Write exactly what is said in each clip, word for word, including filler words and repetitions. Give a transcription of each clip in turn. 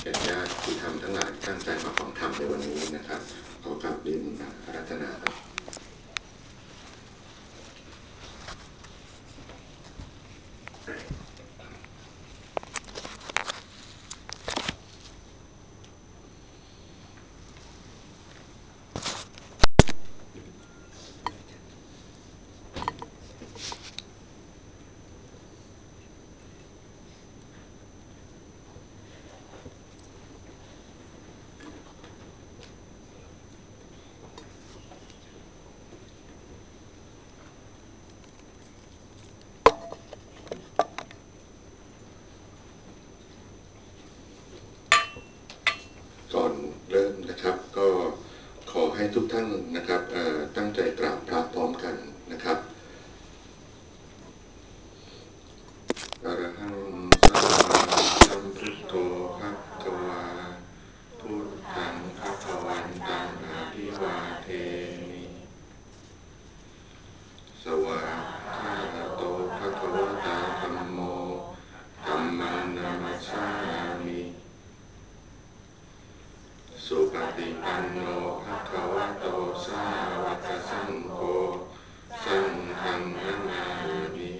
เป็นญาติที่ทำทั้งหลายตั้งใจมาฟังธรรมในวันนี้นะครับขอกราบเรียนอาราธนาครับก่อนเริ่มนะครับก็ขอให้ทุกท่านนะครับตั้งใจกราบพระพร้อมกันนะครับอรหังสัมมาสัมพุทโธภควาพุทธังภควันตังอภิวาเทมิสวากขาโตภควตาธัมโมธัมมังนามัสสามิสุปฏิปันโนภควโตสาวกสังโฆสังฆังนามามิ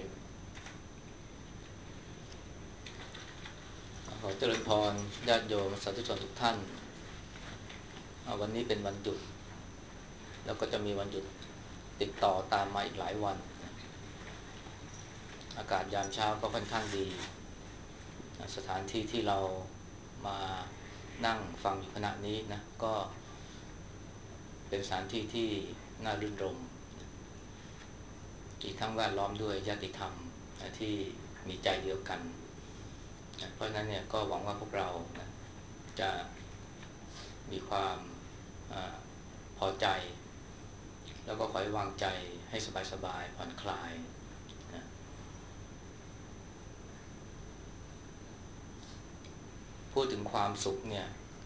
ขอเจริญพรญาติโยมสาธุชนทุกท่านวันนี้เป็นวันหยุดแล้วก็จะมีวันหยุดติดต่อตามมาอีกหลายวันอากาศยามเช้าก็ค่อนข้างดีสถานที่ที่เรามานั่งฟังอยู่ขณะนี้นะก็เป็นสถานที่ที่น่ารื่นรมอีกทั้งแวดล้อมด้วยญาติธรรมที่มีใจเดียวกันเพราะฉะนั้นเนี่ยก็หวังว่าพวกเรานะจะมีความอพอใจแล้วก็คอยวางใจให้สบายๆผ่อนคลายนะพูดถึงความสุขเนี่ย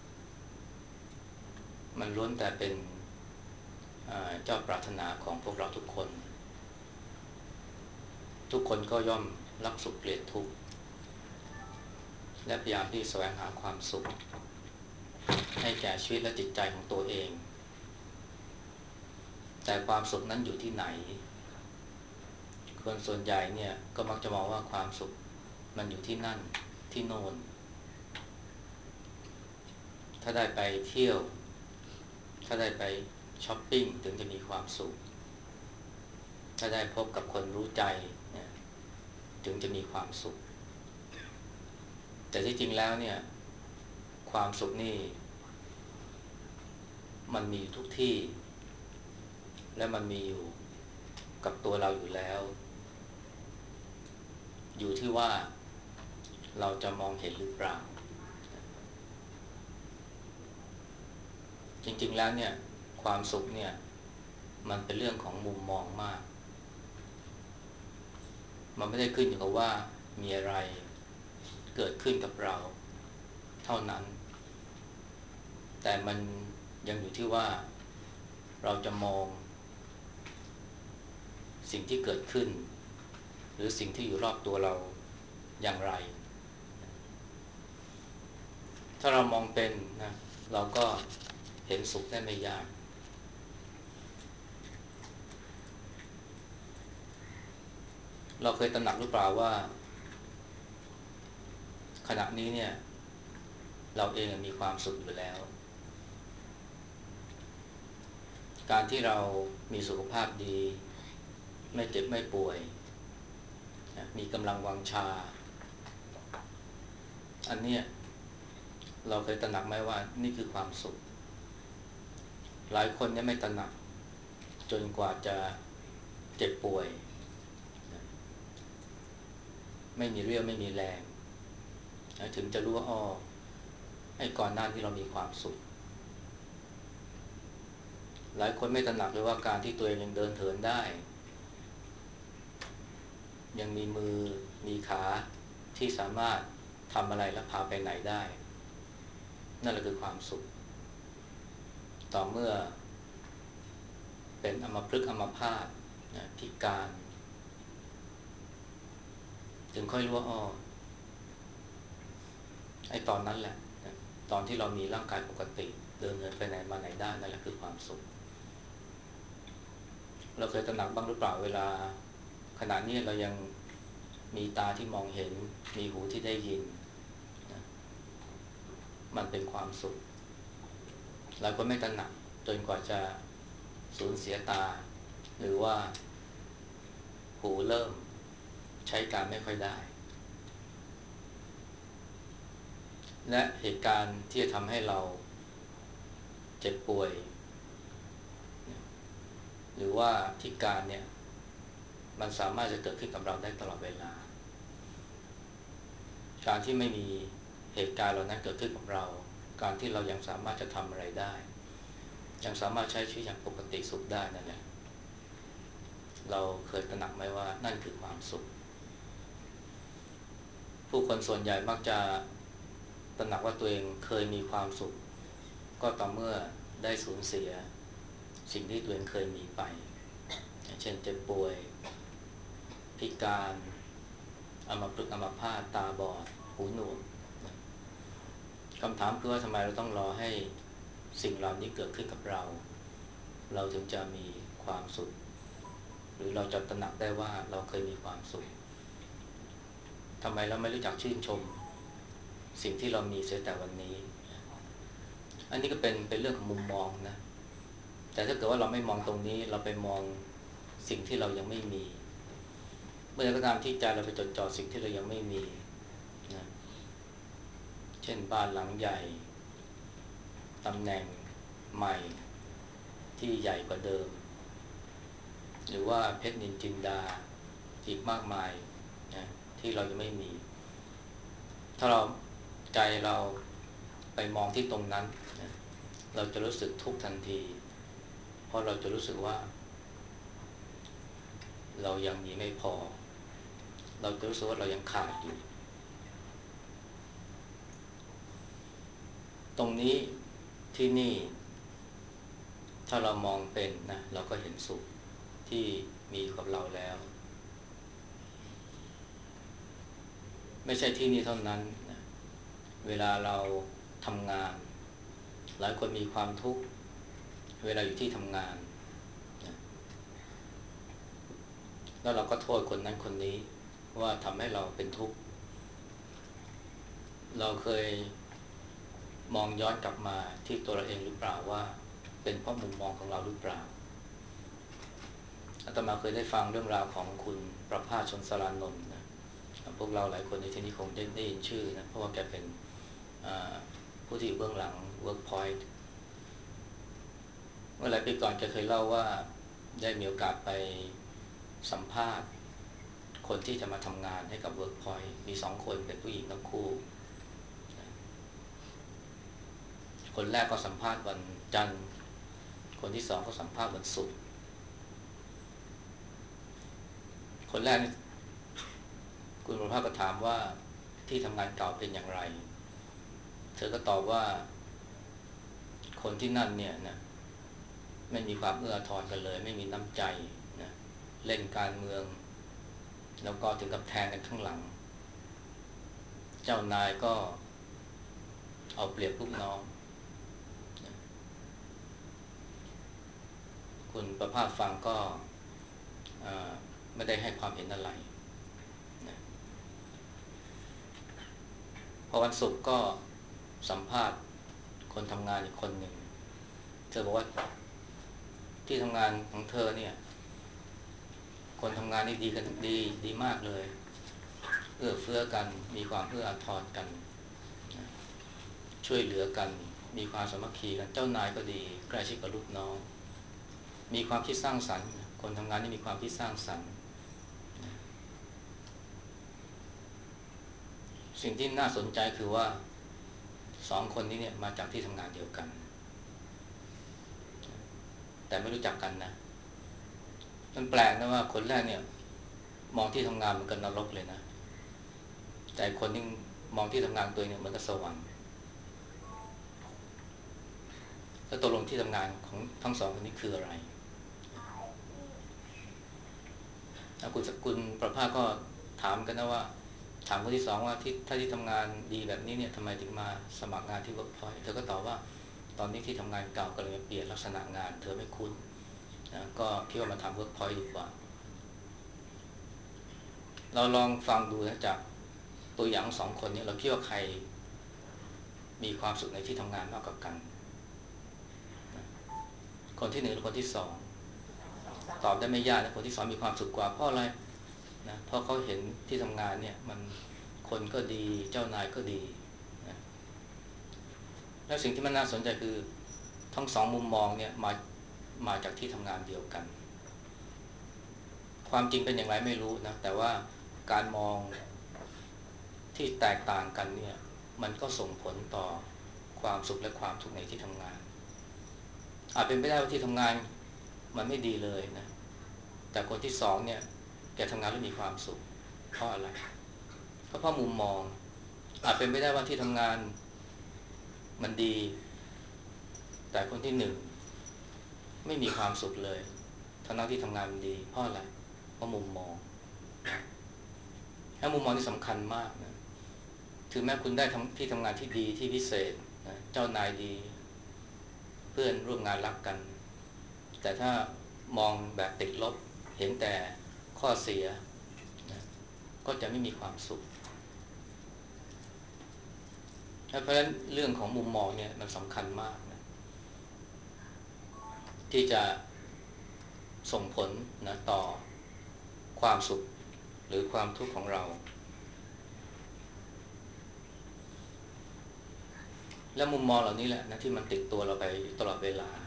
มันล้วนแต่เป็นเจ้าปรารถนาของพวกเราทุกคนทุกคนก็ย่อมรักสุขเกลียดทุกข์และพยายามที่แสวงหาความสุขให้แก่ชีวิตและจิตใจของตัวเองแต่ความสุขนั้นอยู่ที่ไหนคนส่วนใหญ่เนี่ยก็มักจะมองว่าความสุขมันอยู่ที่นั่นที่โน่นถ้าได้ไปเที่ยวถ้าได้ไปช้อปปิ้งถึงจะมีความสุขถ้าได้พบกับคนรู้ใจเนี่ยถึงจะมีความสุขแต่ที่จริงแล้วเนี่ยความสุขนี่มันมีอยู่ทุกที่และมันมีอยู่กับตัวเราอยู่แล้วอยู่ที่ว่าเราจะมองเห็นหรือเปล่าจริงๆแล้วเนี่ยความสุขเนี่ยมันเป็นเรื่องของมุมมองมากมันไม่ได้ขึ้นอยู่กับว่ามีอะไรเกิดขึ้นกับเราเท่านั้นแต่มันยังอยู่ที่ว่าเราจะมองสิ่งที่เกิดขึ้นหรือสิ่งที่อยู่รอบตัวเราอย่างไรถ้าเรามองเป็นนะเราก็เห็นสุขได้ไม่ยากเราเคยตระหนักหรือเปล่าว่าขณะนี้เนี่ยเราเองมีความสุขอยู่แล้วการที่เรามีสุขภาพดีไม่เจ็บไม่ป่วยมีกำลังวังชาอันเนี้ยเราเคยตระหนักไหมว่านี่คือความสุขหลายคนเนี่ยไม่ตระหนักจนกว่าจะเจ็บป่วยไม่มีเรี่ยวไม่มีแรงถึงจะรู้ว่าอ้อไอ้ก่อนหน้าที่เรามีความสุขหลายคนไม่ตระหนักเลยว่าการที่ตัวเองยังเดินเหินได้ยังมีมือมีขาที่สามารถทำอะไรและพาไปไหนได้นั่นแหละคือความสุขต่อเมื่อเป็นอัมพฤกษ์อัมพาตพิการจึงค่อยรู้ว่าอ้อไอ้ตอนนั้นแหละตอนที่เรามีร่างกายปกติเดินเหินไปไหนมาไหนได้นั่นแหละคือความสุขเราเคยตระหนักบ้างหรือเปล่าเวลาขณะนี้เรายังมีตาที่มองเห็นมีหูที่ได้ยินนะมันเป็นความสุขหลายคนไม่ตระหนักจนกว่าจะสูญเสียตาหรือว่าหูเริ่มใช้การไม่ค่อยได้และเหตุการณ์ที่จะทำให้เราเจ็บป่วยหรือว่าพิการเนี่ยมันสามารถจะเกิดขึ้นกับเราได้ตลอดเวลาการที่ไม่มีเหตุการณ์เหล่านั้นเกิดขึ้นกับเราการที่เรายังสามารถจะทำอะไรได้ยังสามารถใช้ชีวิตอย่างปกติสุขได้นั่นแหละเราเคยตระหนักไหมว่านั่นคือความสุขผู้คนส่วนใหญ่มักจะตระหนักว่าตัวเองเคยมีความสุขก็ต่อเมื่อได้สูญเสียสิ่งที่ตัวเองเคยมีไปเช่นเจ็บป่วยพิการอัมพฤกษ์อัมพาตตาบอดหูหนวกคำถามคือว่าทำไมเราต้องรอให้สิ่งเหล่านี้เกิดขึ้นกับเราเราถึงจะมีความสุขหรือเราจะตระหนักได้ว่าเราเคยมีความสุขทำไมเราไม่รู้จักชื่นชมสิ่งที่เรามีเสียแต่วันนี้อันนี้ก็เป็นเป็นเรื่องของมุมมองนะแต่ถ้าเกิดว่าเราไม่มองตรงนี้เราไปมองสิ่งที่เรายังไม่มีเมื่อก็ตามที่ใจเราไปจดจ่อสิ่งที่เรายังไม่มีนะเช่นบ้านหลังใหญ่ตำแหน่งใหม่ที่ใหญ่กว่าเดิมหรือว่าเพชรนินจินดาอีกมากมายนะที่เรายังไม่มีถ้าเราใจเราไปมองที่ตรงนั้นนะเราจะรู้สึกทุกข์ทันทีเพราะเราจะรู้สึกว่าเรายังมีไม่พอเราจะรู้สึกว่าเรายังขาดอยู่ตรงนี้ที่นี่ถ้าเรามองเป็นนะเราก็เห็นสุขที่มีกับเราแล้วไม่ใช่ที่นี่เท่านั้นนะเวลาเราทำงานหลายคนมีความทุกข์เวลาอยู่ที่ทำงานนะแล้วเราก็โทษคนนั้นคนนี้ว่าทำให้เราเป็นทุกข์เราเคยมองย้อนกลับมาที่ตัวเราเองหรือเปล่าว่าเป็นเพราะมุมมองของเราหรือเปล่าอาตมาเคยได้ฟังเรื่องราวของคุณประภาส ชนสรานนท์นะพวกเราหลายคนในที่นี้คงได้ได้ยินชื่อนะเพราะว่าแกเป็นผู้ที่อยู่เบื้องหลัง Workpoint เมื่อหลายปีก่อนแกเคยเล่าว่าได้มีโอกาสไปสัมภาษณ์คนที่จะมาทำงานให้กับ Workpoint มีสองคนเป็นผู้หญิงทั้งคู่คนแรกก็สัมภาษณ์วันจันทร์คนที่สองก็สัมภาษณ์วันศุกร์คนแรกคุณประภาสก็ถามว่าที่ทำงานเก่าเป็นอย่างไรเธอก็ตอบว่าคนที่นั่นเนี่ยนะไม่มีความเอื้ออาทรกันเลยไม่มีน้ำใจนะเล่นการเมืองแล้วก็ถึงกับแทงกันข้างหลังเจ้านายก็เอาเปรียบลูกน้องคุณประภาสฟังก็ไม่ได้ให้ความเห็นอะไรนะพอวันศุกร์ก็สัมภาษณ์คนทำงานอีกคนหนึ่งเธอบอกว่าที่ทำงานของเธอเนี่ยคนทำงานนี่ดีกันดีดีมากเลยเอื้อเฟื้อกันมีความเอื้ออาทรกันนะช่วยเหลือกันมีความสามัคคีกันเจ้านายก็ดีใกล้ชิดกับลูกน้องมีความคิดสร้างสรรค์คนทำงานนี่มีความคิดสร้างสรรค์สิ่งที่น่าสนใจคือว่าสองคนนี้เนี่ยมาจากที่ทำงานเดียวกันแต่ไม่รู้จักกันนะมันแปลกนะว่าคนแรกเนี่ยมองที่ทำงานเหมือนกับนรกเลยนะแต่คนที่มองที่ทำงานตัวเองเนี่ยเหมือนกับสวรรค์แล้วตกลงที่ทำงานของทั้งสองคนนี้คืออะไรคุณสกุลประภาสก็ถามกันนะว่าถามคนที่สองว่าที่ถ้าที่ทำงานดีแบบนี้เนี่ยทำไมถึงมาสมัครงานที่ Workpoint เธอก็ตอบว่าตอนนี้ที่ทำงานเก่ากำลังจะเปลี่ยนลักษณะงานเธอไม่คุ้นนะก็คิดว่ามาทำ Workpoint ดีกว่าเราลองฟังดูนะจากตัวอย่างสองคนนี้เราคิดว่าใครมีความสุขในที่ทำงานมากกว่ากันคนที่หนึ่งหรือคนที่สองตอบได้ไม่ยากนะคนที่สองมีความสุขกว่าเพราะอะไรนะเพราะเขาเห็นที่ทำงานเนี่ยมันคนก็ดีเจ้านายก็ดีนะแล้วสิ่งที่มันน่าสนใจคือทั้งสองมุมมองเนี่ยมามาจากที่ทำงานเดียวกันความจริงเป็นอย่างไรไม่รู้นะแต่ว่าการมองที่แตกต่างกันเนี่ยมันก็ส่งผลต่อความสุขและความทุกข์ในที่ทำงานอาจเป็นไปได้ว่าที่ทำงานมันไม่ดีเลยนะแต่คนที่สองเนี่ยแกทำงานแล้วมีความสุขเพราะอะไรเพราะเพราะมุมมองอาจเป็นไปได้ว่าที่ทำงานมันดีแต่คนที่หนึ่งไม่มีความสุขเลยทั้งที่ทำงานมันดีเพราะอะไรเพราะมุมมองแล้วมุมมองที่สำคัญมากนะถึงแม้คุณได้ทำที่ทำงานที่ดีที่พิเศษนะเจ้านายดีเพื่อนร่วมงานรักกันแต่ถ้ามองแบบติดลบเห็นแต่ข้อเสียนะก็จะไม่มีความสุขเพราะฉะนั้นเรื่องของมุมมองเนี่ยมันสำคัญมากนะที่จะส่งผลนะต่อความสุขหรือความทุกข์ของเราและมุมมองเหล่านี้แหละนะที่มันติดตัวเราไปตลอดเวลา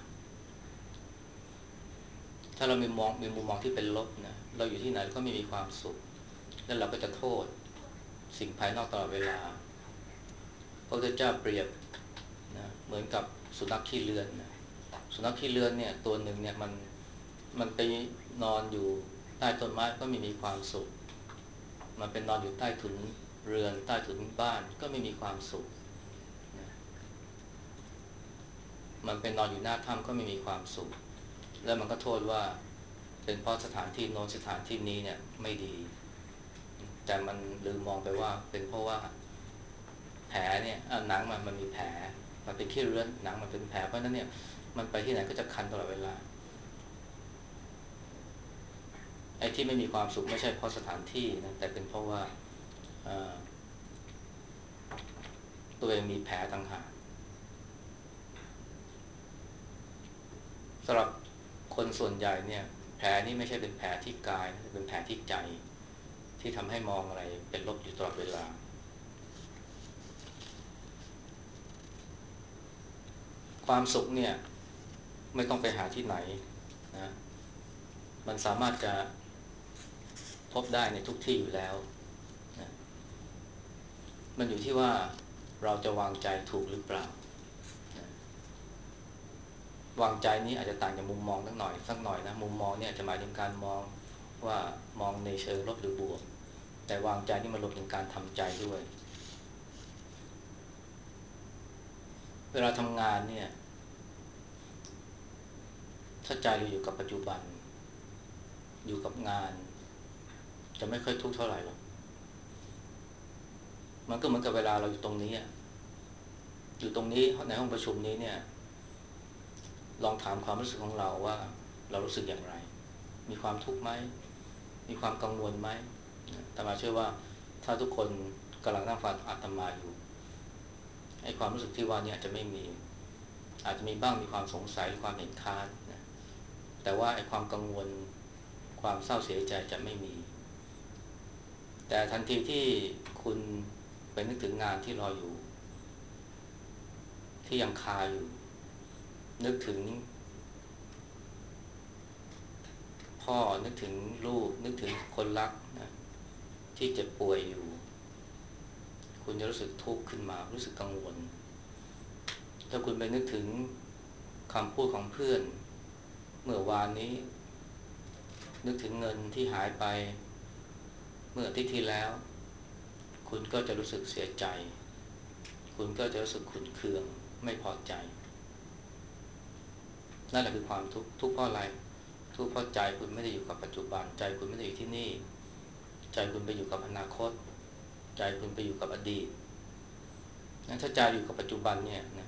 ถ้าเรามีมองมีมุมมองที่เป็นลบนะเราอยู่ที่ไหนก็ไม่มีความสุขแล้วเราก็จะโทษสิ่งภายนอกตลอดเวลาพระพุทธเจ้าเปรียบนะเหมือนกับสุนัขขี้เลือนนะสุนัขขี้เลือนเนี่ยตัวหนึ่งเนี่ยมันมันไปนอนอยู่ใต้ต้นไม้ก็ไม่มีความสุขมันเป็นนอนอยู่ใต้ถุนเรือนใต้ถุนบ้านก็ไม่มีความสุขนะมันเป็นนอนอยู่หน้าถ้ำก็ไม่มีความสุขแล้วมันก็โทษว่าเป็นเพราะสถานที่โน้นสถานที่นี้เนี่ยไม่ดีแต่มันลืมมองไปว่าเป็นเพราะว่าแผลเนี่ยหนังมันมันมีแผลมันเป็นขี้เลื้อนหนังมันเป็นแผลเพราะนั้นเนี่ยมันไปที่ไหนก็จะคันตลอดเวลาไอ้ที่ไม่มีความสุขไม่ใช่เพราะสถานที่นะแต่เป็นเพราะว่าตัวเองมีแผลต่างหากสำหรับคนส่วนใหญ่เนี่ยแผลนี่ไม่ใช่เป็นแผลที่กายนะเป็นแผลที่ใจที่ทำให้มองอะไรเป็นลบอยู่ตลอดเวลาความสุขเนี่ยไม่ต้องไปหาที่ไหนนะมันสามารถจะพบได้ในทุกที่อยู่แล้วนะมันอยู่ที่ว่าเราจะวางใจถูกหรือเปล่านะวางใจนี้อาจจะต่างจากมุมมองสักหน่อยสักหน่อยนะมุมมองเนี่ยจะหมายถึงการมองว่ามองในเชิงลบหรือบวกแต่วางใจนี่มันรวมถึงการทำใจด้วยเวลาทำงานเนี่ยถ้าใจเราอยู่กับปัจจุบันอยู่กับงานจะไม่ค่อยทุกข์เท่าไหร่หรอกมันก็เหมือนกับเวลาเราอยู่ตรงนี้อยู่ตรงนี้ในห้องประชุมนี้เนี่ยลองถามความรู้สึกของเราว่าเรารู้สึกอย่างไรมีความทุกข์ไหมมีความกังวลไหมอาตมาเชื่อว่าถ้าทุกคนกำลังนั่งฟังอาตมาอยู่ไอ้ความรู้สึกที่ว่านี้อาจจะไม่มีอาจจะมีบ้างมีความสงสัยหรือความเห็นค้านนะแต่ว่าไอ้ความกังวลความเศร้าเสียใจจะไม่มีแต่ทันทีที่คุณไปนึกถึงงานที่รออยู่ที่ยังคาอยู่นึกถึงพ่อนึกถึงลูกนึกถึงคนรักนะที่เจ็บป่วยอยู่คุณจะรู้สึกทุกข์ขึ้นมารู้สึกกังวลถ้าคุณไปนึกถึงคำพูดของเพื่อนเมื่อวานนี้นึกถึงเงินที่หายไปเมื่ออาทิตย์ที่แล้วคุณก็จะรู้สึกเสียใจคุณก็จะรู้สึกขุ่นเคืองไม่พอใจนั่นแหละคือความทุกข์ทุกข์เพราะอะไรทุกข์เพราะใจคุณไม่ได้อยู่กับปัจจุบันใจคุณไม่ได้อยู่ที่นี่ใจคุณไปอยู่กับอนาคตใจคุณไปอยู่กับอดีตนั้นถ้าใจอยู่กับปัจจุบันเนี่ยนะ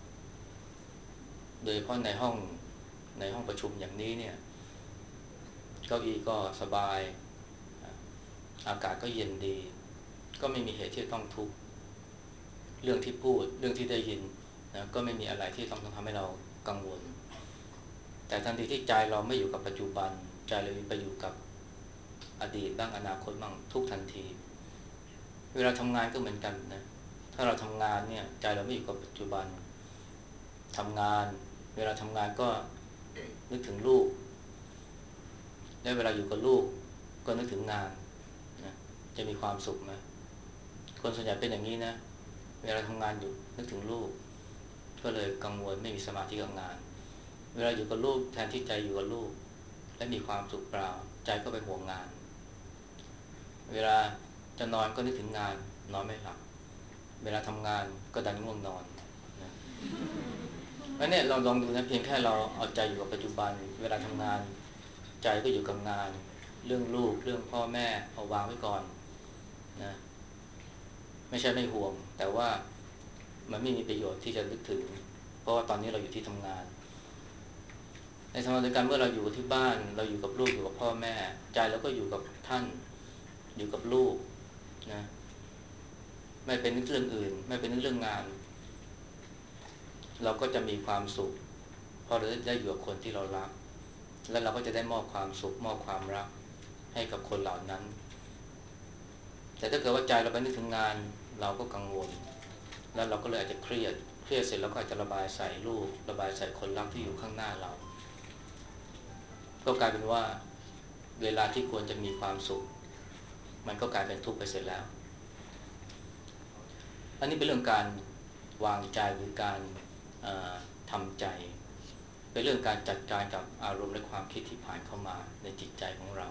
โดยเฉพาะในห้องในห้องประชุมอย่างนี้เนี่ยเก้าอี้ก็สบายอากาศก็เย็นดีก็ไม่มีเหตุที่ต้องทุกข์เรื่องที่พูดเรื่องที่ได้ยินนะก็ไม่มีอะไรที่ต้องทำให้เรากังวลแต่ทันทีที่ใจเราไม่อยู่กับปัจจุบันใจเราไปอยู่กับอดีตบ้างอนาคตบ้างทุกทันทีเวลาทำงานก็เหมือนกันนะถ้าเราทำงานเนี่ยใจเราไม่อยู่กับปัจจุบันทำงานเวลาทำงานก็นึกถึงลูกและเวลาอยู่กับลูกก็นึกถึงงานนะจะมีความสุขไหมคนส่วนใหญ่เป็นอย่างนี้นะเวลาทำงานอยู่นึกถึงลูกก็เลยกังวลไม่มีสมาธิกับงานเวลาอยู่กับลูกแทนที่ใจอยู่กับลูกและมีความสุขเปล่าใจก็ไปห่วงงานเวลาจะนอนก็นึกถึงงานนอนไม่หลับเวลาทำงานก็ดันง่วงนอนนะแล้วเนี่ยเราลองดูนะเพียงแค่เราเอาใจอยู่กับปัจจุบันเวลาทำงานใจก็อยู่กับงานเรื่องลูกเรื่องพ่อแม่เอาวางไว้ก่อนนะไม่ใช่ไม่ห่วงแต่ว่ามันไม่มีประโยชน์ที่จะนึกถึงเพราะว่าตอนนี้เราอยู่ที่ทำงานในสมัยเดียวกันเมื่อเราอยู่ที่บ้านเราอยู่กับลูกอยู่กับพ่อแม่ใจเราก็อยู่กับท่านอยู่กับลูกนะไม่เป็นนึกเรื่องอื่นไม่เป็นนึกเรื่องงานเราก็จะมีความสุขเพราะเราได้อยู่กับคนที่เรารักและเราก็จะได้มอบความสุขมอบความรักให้กับคนเหล่านั้นแต่ถ้าเกิดว่าใจเราไปนึกถึงงานเราก็กังวลแล้วเราก็เลยอาจจะเครียดเครียดเสร็จแล้วก็อาจจะระบายใส่ลูกระบายใส่คนรักที่อยู่ข้างหน้าเราก็กลายเป็นว่าเวลาที่ควรจะมีความสุขมันก็กลายเป็นทุกข์ไปเสร็จแล้วอันนี้เป็นเรื่องการวางใจหรือการทำใจเป็นเรื่องการจัดการกับอารมณ์และความคิดที่ผ่านเข้ามาในจิตใจของเรา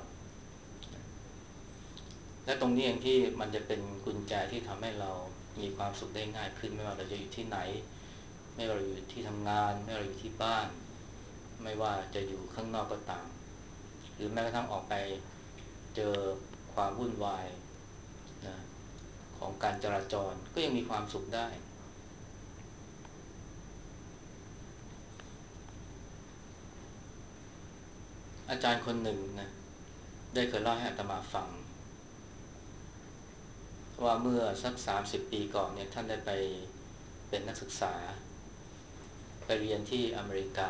และตรงนี้เองที่มันจะเป็นกุญแจที่ทำให้เรามีความสุขได้ง่ายขึ้นไม่ว่าเราจะอยู่ที่ไหนไม่ว่าเราอยู่ที่ทำงานไม่ว่าเราอยู่ที่บ้านไม่ว่าจะอยู่ข้างนอกก็ตามหรือแม้กระทั่งออกไปเจอความวุ่นวายนะของการจราจรก็ยังมีความสุขได้อาจารย์คนหนึ่งนะได้เคยเล่าให้อาตมาฟังว่าเมื่อสักสามสิบปีก่อนเนี่ยท่านได้ไปเป็นนักศึกษาไปเรียนที่อเมริกา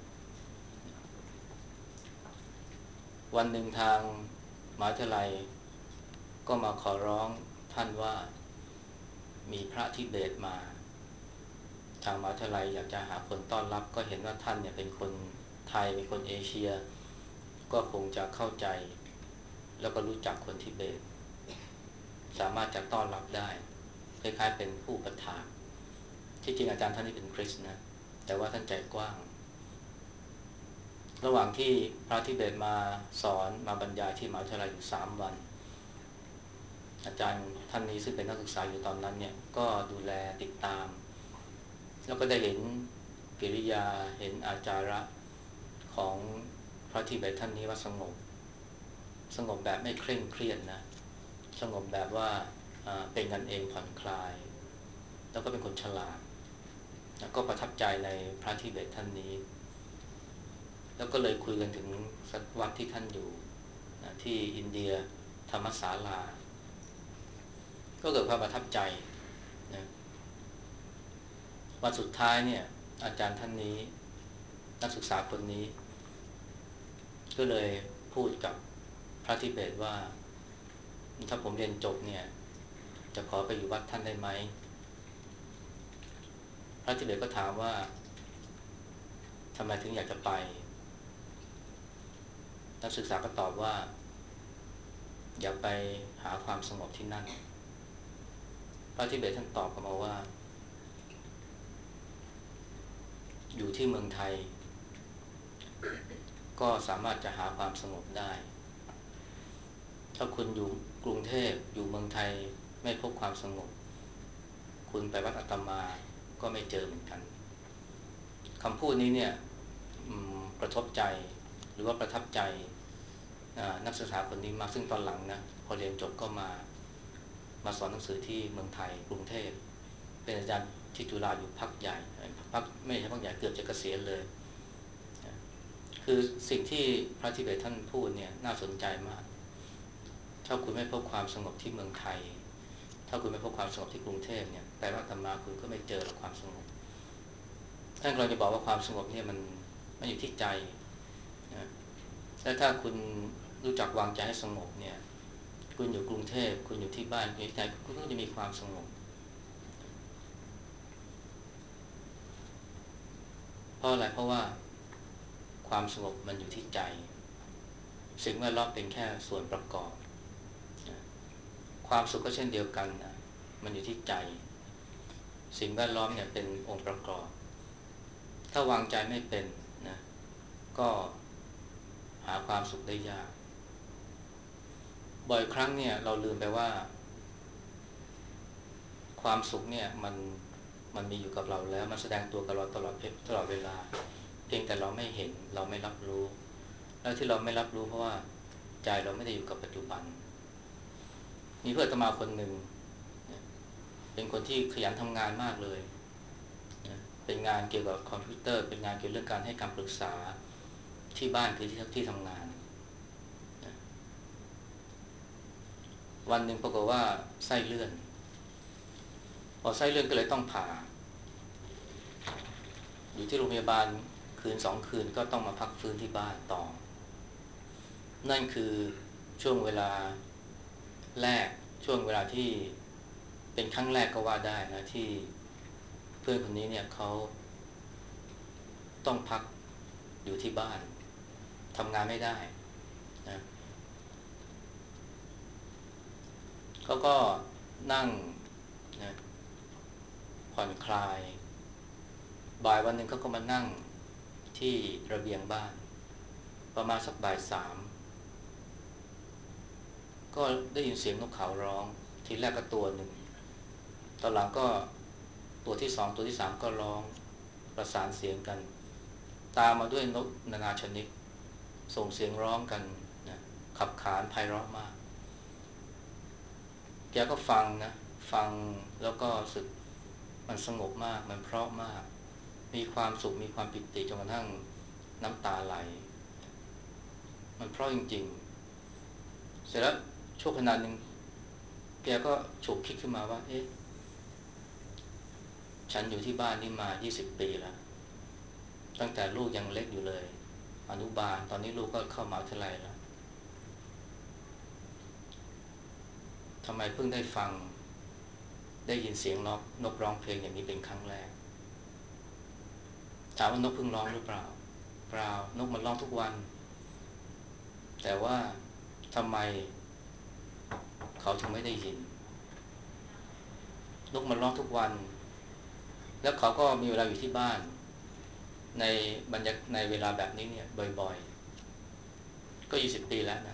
วันหนึ่งทางมหาวิทยาลัยก็มาขอร้องท่านว่ามีพระทิเบตมาทางมหาวิทยาลัยอยากจะหาคนต้อนรับก็เห็นว่าท่านเนี่ยเป็นคนไทยเป็นคนเอเชียก็คงจะเข้าใจแล้วก็รู้จักคนทิเบตสามารถจะต้อนรับได้คล้ายๆเป็นผู้ประถากที่จริงอาจารย์ท่านนี้เป็นคริสต์นะแต่ว่าท่านใจกว้างระหว่างที่พระทิเบตมาสอนมาบรรยายที่มหาวิทยาลัยอยู่สามวันอาจารย์ท่านนี้ซึ่งเป็นนักศึกษาอยู่ตอนนั้นเนี่ยก็ดูแลติดตามแล้วก็ได้เห็นกิริยาเห็นอาจาระของพระทิเบตท่านนี้ว่าสงบสงบแบบไม่เคร่งเครียดนะสงบแบบว่าเป็นกันเองผ่อนคลายแล้วก็เป็นคนฉลาดแล้วก็ประทับใจในพระทิเบตท่านนี้แล้วก็เลยคุยกันถึงวัดที่ท่านอยู่นะที่อินเดียธรรมศาลาก็เกิดความประทับใจนะวันสุดท้ายเนี่ยอาจารย์ท่านนี้นักศึกษาคนนี้ก็เลยพูดกับพระทิเบตว่าถ้าผมเรียนจบเนี่ยจะขอไปอยู่วัดท่านได้ไหมพระทิเบตก็ถามว่าทำไมถึงอยากจะไปนักศึกษาก็ตอบว่าอยากไปหาความสงบที่นั่นพระทิเบตท่านตอบกลับมาว่าอยู่ที่เมืองไทยก็สามารถจะหาความสงบได้ถ้าคุณอยู่กรุงเทพอยู่เมืองไทยไม่พบความสงบคุณไปวัดอาตมาก็ไม่เจอเหมือนกันคำพูดนี้เนี่ยกระทบใจหรือว่าประทับใจนักศึกษาคนนี้มากซึ่งตอนหลังนะพอเรียนจบก็มามาสอนหนังสือที่เมืองไทยกรุงเทพเป็นอาจารย์ที่จุฬาอยู่พักใหญ่พักไม่ใช่พักใหญ่เกือบจะเกษียณเลยคือสิ่งที่พระทิเบตท่านพูดเนี่ยน่าสนใจมากถ้าคุณไม่พบความสงบที่เมืองไทยถ้าคุณไม่พบความสงบที่กรุงเทพเนี่ยแปลว่าธรรมะคุณก็ไม่เจอหรอกความสงบท่านกำลังจะบอกว่าความสงบเนี่ยมันมันอยู่ที่ใจนะและถ้าคุณรู้จักวางใจให้สงบเนี่ยคุณอยู่กรุงเทพคุณอยู่ที่บ้านคุณอยู่ที่ไหนคุณก็จะมีความสงบเพราะอะไรเพราะว่าความสงบมันอยู่ที่ใจสิ่งแวดล้อมเป็นแค่ส่วนประกอบนะความสุขก็เช่นเดียวกันนะมันอยู่ที่ใจสิ่งแวดล้อมเนี่ยเป็นองค์ประกอบถ้าวางใจไม่เป็นนะก็หาความสุขได้ยากบ่อยครั้งเนี่ยเราลืมไปว่าความสุขเนี่ยมันมันมีอยู่กับเราแล้วมันแสดงตัวกับเราตลอดตลอดเวลาเพียงแต่เราไม่เห็นเราไม่รับรู้แล้วที่เราไม่รับรู้เพราะว่าใจเราไม่ได้อยู่กับปัจจุบันมีเพื่อนอาตมาคนหนึ่งเป็นคนที่ขยันทำงานมากเลยเป็นงานเกี่ยวกับคอมพิวเตอร์เป็นงานเกี่ยวกับเรื่องการให้คำปรึกษาที่บ้านคือที่ที่ทำงานวันหนึ่งปรากฏว่าไส้เลื่อนพอไส้เลื่อนก็เลยต้องผ่าอยู่ที่โรงพยาบาลคืนสองคืนก็ต้องมาพักฟื้นที่บ้านต่อนั่นคือช่วงเวลาแรกช่วงเวลาที่เป็นครั้งแรกก็ว่าได้นะที่เพื่อนคนนี้เนี่ยเขาต้องพักอยู่ที่บ้านทำงานไม่ได้นะเขาก็นั่งนะผ่อนคลายบ่ายวันหนึ่งเขาก็มานั่งที่ระเบียงบ้านประมาณสักบ่ายสามก็ได้ยินเสียงนกเขาร้องทีแรกก็ตัวหนึ่งตอนหลังก็ตัวที่สองตัวที่สามก็ร้องประสานเสียงกันตามมาด้วยนกนานาชนิดส่งเสียงร้องกันนะขับขานไพเราะมากแกก็ฟังนะฟังแล้วก็รู้สึกมันสงบมากมันเพราะมากมีความสุขมีความปิติจนกระทั่งน้ำตาไหลมันเพราะจริงๆเสร็จแล้วช่วงขณะหนึ่งแกก็ฉุกคิดขึ้นมาว่าเอ๊ะฉันอยู่ที่บ้านนี่มายี่สิบปีแล้วตั้งแต่ลูกยังเล็กอยู่เลยอนุบาลตอนนี้ลูกก็เข้ามหาวิทยาลัยแล้วทำไมเพิ่งได้ฟังได้ยินเสียงนกนกร้องเพลงอย่างนี้เป็นครั้งแรกถามว่านกเพิ่งร้องหรือเปล่าเปล่านกมันร้องทุกวันแต่ว่าทำไมเขาถึงไม่ได้ยินนกมันร้องทุกวันแล้วเขาก็มีเวลาอยู่ที่บ้านในบรรยากาศในเวลาแบบนี้เนี่ยบ่อยๆก็ยี่สิบปีแล้วนะ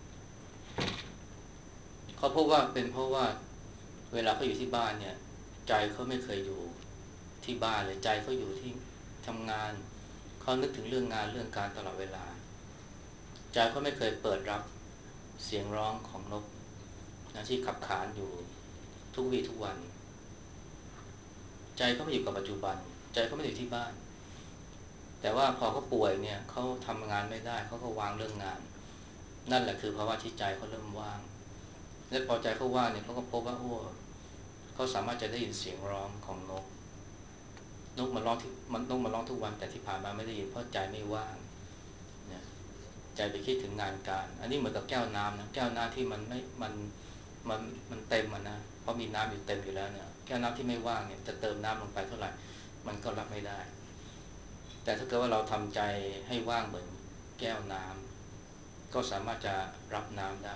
เขาพบว่าเป็นเพราะว่าเวลาเขาอยู่ที่บ้านเนี่ยใจเขาไม่เคยอยู่ที่บ้านเลยใจเขาอยู่ที่ทำงานเขานึกถึงเรื่องงานเรื่องการตลอดเวลาใจเขาไม่เคยเปิดรับเสียงร้องของนกนะที่ขับขานอยู่ทุกวี่ทุกวันใจเขาไม่อยู่กับปัจจุบันใจเขาไม่อยู่ที่บ้านแต่ว่าพอเขาป่วยเนี่ยเขาทำงานไม่ได้เขาก็วางเรื่องงานนั่นแหละคือภาวะที่ใจเขาเริ่มว่างและพอใจเขาว่างเนี่ยเขาก็พบว่าโอ้เขาสามารถจะได้ยินเสียงร้องของนกนกมันร้องที่มันนกมันร้องทุกวันแต่ที่ผ่านมาไม่ได้ยินเพราะใจไม่ว่างนะใจไปคิดถึงงานการอันนี้เหมือนกับแก้วน้ำนะแก้วน้ำที่มันไม่มันมันมันเต็มอ่ะนะเพราะมีน้ำอยู่เต็มอยู่แล้วเนี่ยแก้วน้ำที่ไม่ว่างเนี่ยจะเติมน้ำลงไปเท่าไหร่มันก็รับไม่ได้แต่ถ้าเกิดว่าเราทำใจให้ว่างเหมือนแก้วน้ำก็สามารถจะรับน้ำได้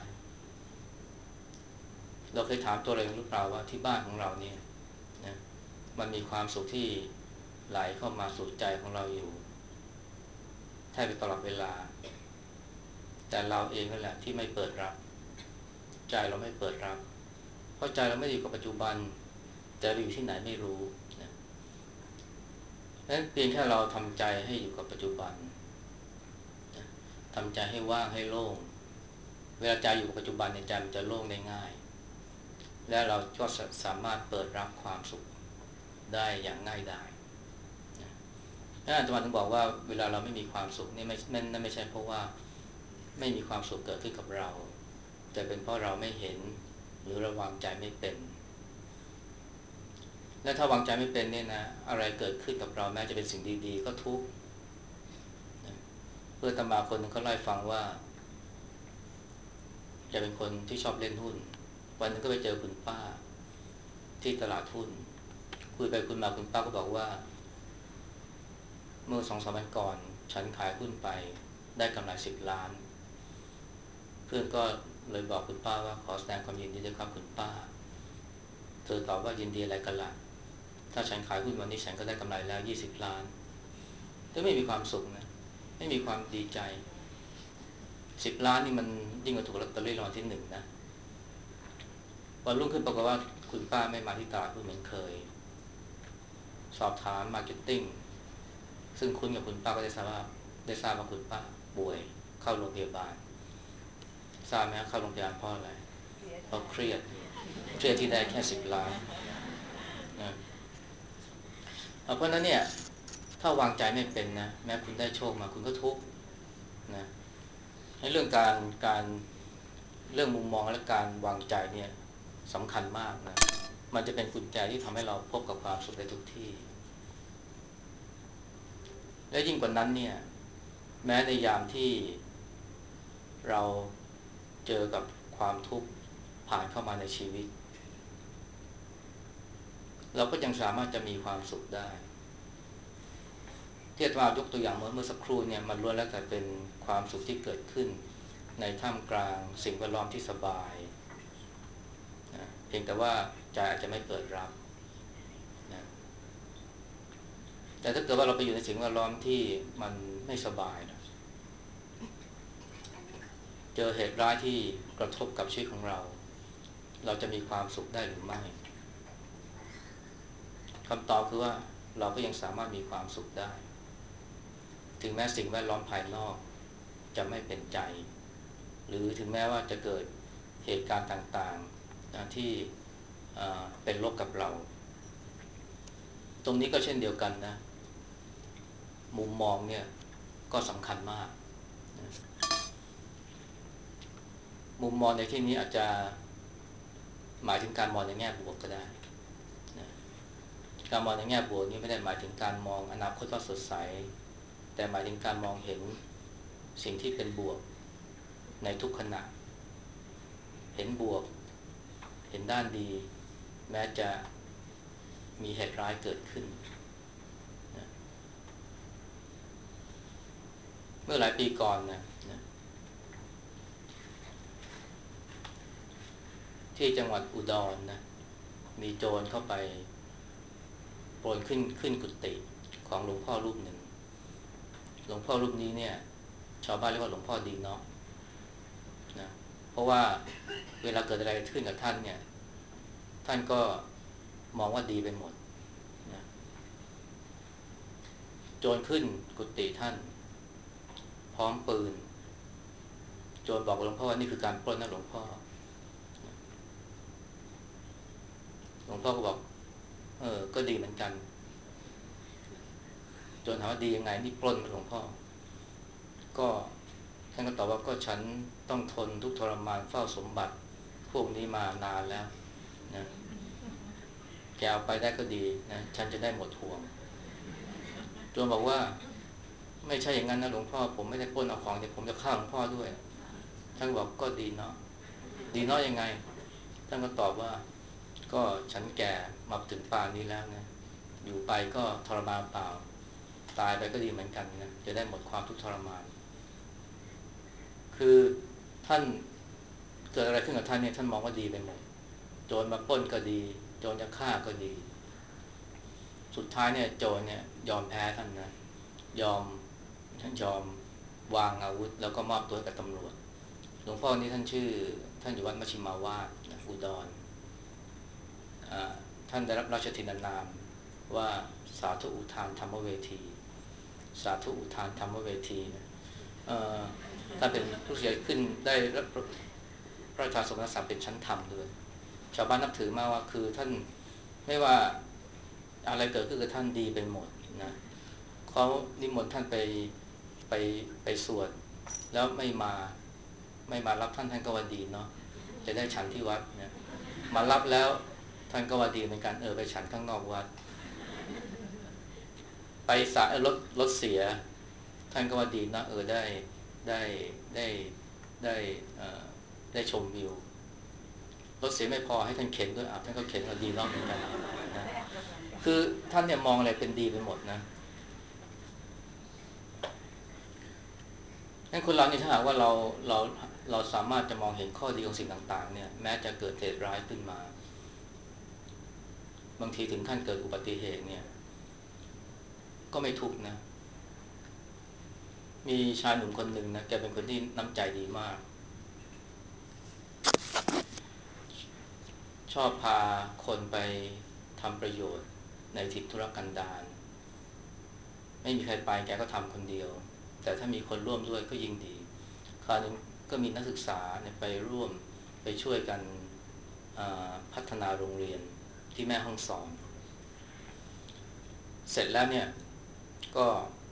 เราเคยถามตัวเราเองหรือเปล่าว่าที่บ้านของเราเนี่ยนะมันมีความสุขที่ไหลเข้ามาสู่ใจของเราอยู่แทบจะตลอดเวลาแต่เราเองนั่นแหละที่ไม่เปิดรับใจเราไม่เปิดรับเพราะใจเราไม่อยู่กับปัจจุบันแต่เราอยู่ที่ไหนไม่รู้นะนั้นเพียงแค่เราทำใจให้อยู่กับปัจจุบันนะทำใจให้ว่างให้โล่งเวลาใจอยู่กับปัจจุบันในใจมันจะโล่งได้ง่ายและเราก็สามารถเปิดรับความสุขได้อย่างง่ายดายนั่นอาจารย์ถึงบอกว่าเวลาเราไม่มีความสุขนี่ไม่นั่นไม่ใช่เพราะว่าไม่มีความสุขเกิดขึ้นกับเราแต่เป็นเพราะเราไม่เห็นหรือระวังใจไม่เป็นและถ้าวางใจไม่เป็นเนี่ยนะอะไรเกิดขึ้นกับเราแม้จะเป็นสิ่งดีๆก็ทุกข์เพื่อนตมาคนนึงเขาเล่าให้ฟังว่าจะเป็นคนที่ชอบเล่นหุ้นวันนึงก็ไปเจอคุณป้าที่ตลาดหุ้นคุยไปคุยมาคุณป้าก็บอกว่าเมื่อสองสามวันก่อนฉันขายหุ้นไปได้กำไรสิบล้านเพื่อนก็เลยบอกคุณป้าว่าขอแสดงความยินดีด้วยครับคุณป้าเธอตอบว่ายินดีอะไรกันล่ะถ้าฉันขายหุ้นวันนี้ฉันก็ได้กำไรแล้วยี่สิบล้านแต่ไม่มีความสุขนะไม่มีความดีใจสิบล้านนี่มันยิ่งกว่าถูกลอตเตอรี่รางวัลที่หนึ่งนะวันรุ่งขึ้นปรากฏว่าคุณป้าไม่มาที่ตลาดหุ้นเหมือนเคยสอบถามมาร์เก็ตติ้งซึ่งคุ้นกับคุณป้าก็ได้ทราบว่าได้ทราบว่าคุณป้าป่วยเข้าโรงพยาบาลทราบไหมเข้าโรงพยาบาลเพราะอะไรเพราะเครียดเครียดที่ได้แค่สิบล้านนะเพราะนั้นเนี่ยถ้าวางใจไม่เป็นนะแม้คุณได้โชคมาคุณก็ทุกข์นะในเรื่องการการเรื่องมุมมองและการวางใจเนี่ยสำคัญมากนะมันจะเป็นกุญแจที่ทำให้เราพบกับความสุขได้ทุกที่และยิ่งกว่านั้นเนี่ยแม้ในยามที่เราเจอกับความทุกข์ผ่านเข้ามาในชีวิตเราก็ยังสามารถจะมีความสุขได้ที่อาจารย์ยกตัวอย่างเมื่อเมื่อสักครู่เนี่ยมันล้วนแล้วแต่เป็นความสุขที่เกิดขึ้นในท่ามกลางสิ่งแวดล้อมที่สบายนะเพียงแต่ว่าใจอาจจะไม่เปิดรับนะแต่ถ้าเกิดว่าเราไปอยู่ในสิ่งแวดล้อมที่มันไม่สบายนะเจอเหตุร้ายที่กระทบกับชีวิตของเราเราจะมีความสุขได้หรือไม่คำตอบคือว่าเราก็ยังสามารถมีความสุขได้ถึงแม้สิ่งแวดล้อมภายนอกจะไม่เป็นใจหรือถึงแม้ว่าจะเกิดเหตุการณ์ต่างๆนะที่เป็นลบกับเราตรงนี้ก็เช่นเดียวกันนะมุมมองเนี่ยก็สำคัญมากนะมุมมองในที่นี้อาจจะหมายถึงการมองในแง่บวกก็ได้นะการมองในแง่บวกนี้ไม่ได้หมายถึงการมองอนาคตว่าสดใสแต่หมายถึงการมองเห็นสิ่งที่เป็นบวกในทุกขณะเห็นบวกเห็นด้านดีแม้จะมีเหตุร้ายเกิดขึ้นนะเมื่อหลายปีก่อนนะนะที่จังหวัดอุดรนะมีโจรเข้าไปโปรยขึ้นขึ้นกุฏิของหลวงพ่อรูปหนึ่งหลวงพ่อรูปนี้เนี่ยชาวบ้านเรียกว่าหลวงพ่อดีเนาะนะเพราะว่าเวลาเกิดอะไรขึ้นกับท่านเนี่ยท่านก็มองว่าดีไปหมดนะโจรขึ้นกุฏิท่านพร้อมปืนโจรบอกหลวงพ่อว่านี่คือการปล้นนะหลวงพ่อหลวงพ่อก็บอกเออก็ดีเหมือนกันโจรถามว่าดียังไงนี่ปล้นหลวงพ่อก็ท่านก็ตอบว่าก็ฉันต้องทนทุกข์ทรมานเฝ้าสมบัติพวกนี้มานานแล้วนะแกเอาไปได้ก็ดีนะฉันจะได้หมดห่วงโจรบอกว่าไม่ใช่อย่างนั้นนะหลวงพ่อผมไม่ได้ปล้นเอาของแต่ผมจะฆ่าหลวงพ่อด้วยท่านบอกก็ดีเนาะดีเนาะยังไงท่านก็ตอบว่าก็ฉันแก่มาถึงป่านนี้แล้วนะอยู่ไปก็ทรมานเปล่าตายไปก็ดีเหมือนกันนะจะได้หมดความทุกข์ทรมานคือท่านเกิดอะไรขึ้นกับท่านเนี่ยท่านมองว่าดีไปหมดโจรมาปล้นก็ดีโจรจะฆ่าก็ดีสุดท้ายเนี่ยโจรเนี่ยยอมแพ้ท่านนะยอมท่านยอมวางอาวุธแล้วก็มอบตัวกับตำรวจหลวงพ่อนี่ท่านชื่อท่านอยู่วัดมัชฌิมาวาสนะอุดรท่านได้รับราชทินานามว่าสาธุอุทานธรรมเวทีสาธุอุทานธรรมเวทีนะท่านเป็นผู้เสียขึ้นได้รับพระราชาสมณศักดิ์เป็นชั้นธรรมด้วยชาวบ้านนับถือมากว่าคือท่านไม่ว่าอะไรเกิดขึ้นกับท่านดีไปหมดนะเขานิมนต์ท่านไปไปไปสวดแล้วไม่มาไม่มารับท่านท่านก็ว่าดีเนาะจะได้ฉันที่วัดเนี่ยมารับแล้วท่านก็ว่าดีเหมือนกันเออไปฉันข้างนอกวัดไปสายรถรถเสียท่านก็ว่าดีนะเออได้ได้ได้ได้เอ่อได้ชมวิวรถเสียไม่พอให้ท่านเข็นด้วยอ่ะท่านก็เข็นก็ดีเนาะเหมือนกันนะคือท่านเนี่ยมองอะไรเป็นดีไปหมดนะงั้นคนเราเนี่ยถ้าหากว่าเราเราเราสามารถจะมองเห็นข้อดีของสิ่งต่างๆเนี่ยแม้จะเกิดเหตุร้ายขึ้นมาบางทีถึงขั้นเกิดอุบัติเหตุเนี่ยก็ไม่ทุกข์นะมีชายหนุ่มคนหนึ่งนะแกเป็นคนที่น้ำใจดีมากชอบพาคนไปทำประโยชน์ในถิ่นทุรกันดารไม่มีใครไปแกก็ทำคนเดียวแต่ถ้ามีคนร่วมด้วยก็ยิ่งดีคราวนึงก็มีนักศึกษาเนี่ยไปร่วมไปช่วยกันพัฒนาโรงเรียนที่แม่ฮ่องสอนเสร็จแล้วเนี่ยก็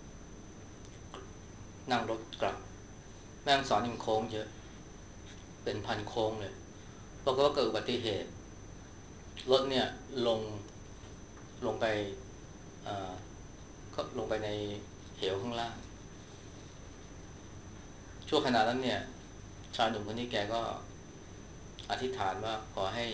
นั่งรถกลับแม่ฮ่องสอนยังโค้งเยอะเป็นพันโค้งเลยปรากฏว่าเกิดอุบัติเหตุรถเนี่ยลงลงไปก็ลงไปในเหวข้างล่างช่วงขณะนั้นเนี่ยชายหนุ่มคนนี้แกก็อธิษฐานว่าขอให้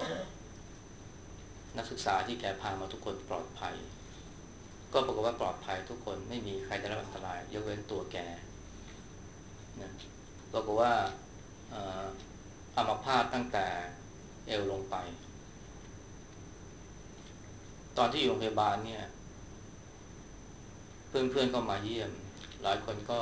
นักศึกษาที่แกพามาทุกคนปลอดภัยก็ปรากฏว่าปลอดภัยทุกคนไม่มีใครได้รับอันตรายยกเว้นตัวแกนะปรากฏว่าอัมพาตตั้งแต่เอวลงไปตอนที่อยู่โรงพยาบาลเนี่ยเพื่อนๆก็มาเยี่ยมหลายคนก็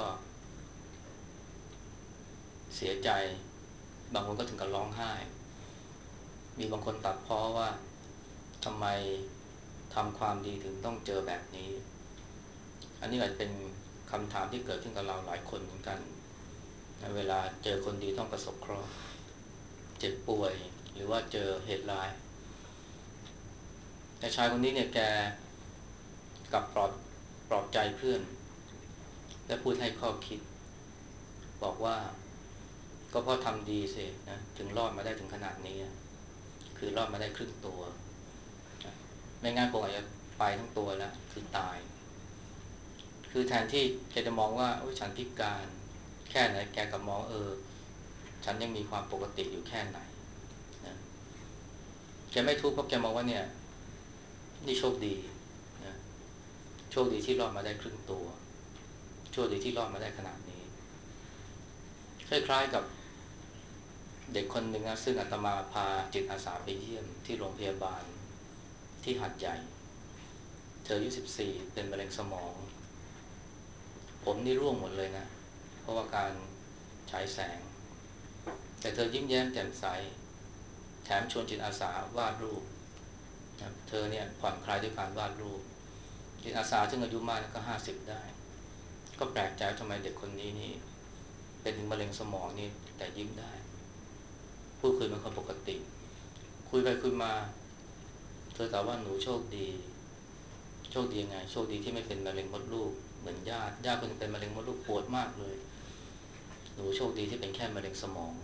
เสียใจบางคนก็ถึงกับร้องไห้มีบางคนตัดพ้อว่าทำไมทำความดีถึงต้องเจอแบบนี้อันนี้อาจจะเป็นคำถามที่เกิดขึ้นกับเราหลายคนเหมือนกันเวลาเจอคนดีต้องประสบเคราะห์เจ็บป่วยหรือว่าเจอเหตุร้ายแต่ชายคนนี้เนี่ยแกกลับปลอบปลอบใจเพื่อนและพูดให้ข้อคิดบอกว่าก็เพราะทำดีสินะถึงรอดมาได้ถึงขนาดนี้คือรอดมาได้ครึ่งตัวไม่งั้นคงอาจจะไปทั้งตัวแล้วคือตายคือแทนที่แกจะมองว่าโอ้ยฉันพิการแค่ไหนแกกับมองเออฉันยังมีความปกติอยู่แค่ไหนนะแกไม่ทุกข์เพราะแกมองว่าเนี่ยนี่โชคดีนะโชคดีที่รอดมาได้ครึ่งตัวโชคดีที่รอดมาได้ขนาดนี้คล้ายๆกับเด็กคนหนึ่งนะซึ่งอาตมาพาจิตอาสาไปเยี่ยมที่โรงพยาบาลที่หาดใหญ่เธออายุสิบสี่เป็นมะเร็งสมองผมนี่ร่วงหมดเลยนะเพราะว่าการฉายแสงแต่เธอยิ้มแย้มแจ่มใสแถมชวนจิตอาสาวาดรูปเธอเนี่ยผ่อนคลายด้วยการวาดรูปจิตอาสาซึ่งอายุมากก็ห้าสิบได้ก็แปลกใจทำไมเด็กคนนี้นี่เป็นถึงมะเร็งสมองนี่แต่ยิ้มได้พูดคุยเป็นคนปกติคุยไปคุยมาเธอตอบว่าหนูโชคดีโชคดียังไงโชคดีที่ไม่เป็นมะเร็งมดลูกเหมือนญาติญาติคนนึงเป็นมะเร็งมดลูกปวดมากเลยหนูโชคดีที่เป็นแค่มะเร็งสมอง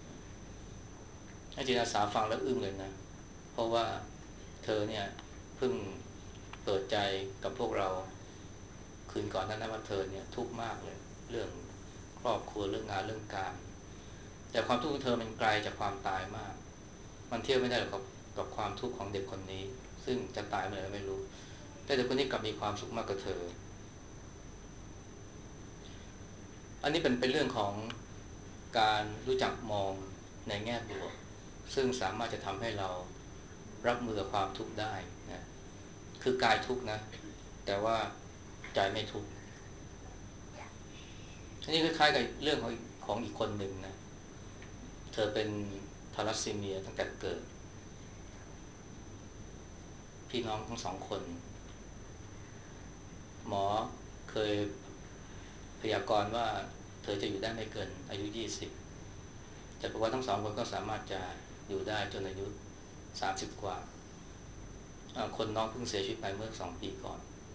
อาจารย์อาสาฟังแล้วอึ้งเลยนะเพราะว่าเธอเนี่ยเพิ่งเปิดใจกับพวกเราคืนก่อนนั้นนะว่าเธอเนี่ยทุกข์มากเลยเรื่องครอบครัวเรื่องงานเรื่องการแต่ความทุกข์ของเธอมันไกลจากความตายมากมันเทียบไม่ได้หรอกกับกับความทุกข์ของเด็กคนนี้ซึ่งจะตายเมื่อไหร่ก็ไม่รู้แต่เด็กคนนี้กลับมีความสุขมากกว่าเธออันนี้เป็นเป็นเรื่องของการรู้จักมองในแง่บวกซึ่งสามารถจะทำให้เรารับมือกับความทุกข์ได้นะคือกายทุกข์นะแต่ว่าใจไม่ทุกข์อันนี้คล้ายๆกับเรื่องของของอีกคนหนึ่งนะเธอเป็นทาลัสซีเมียตั้งแต่เกิดพี่น้องทั้งสองคนหมอเคยพยากรณ์ว่าเธอจะอยู่ได้ไม่เกินอายุยี่สิบแต่ปรากฏว่าทั้งสองคนก็สามารถจะอยู่ได้จนอายุสามสิบกว่าคนน้องเพิ่งเสียชีวิตไปเมื่อสองปีก่อน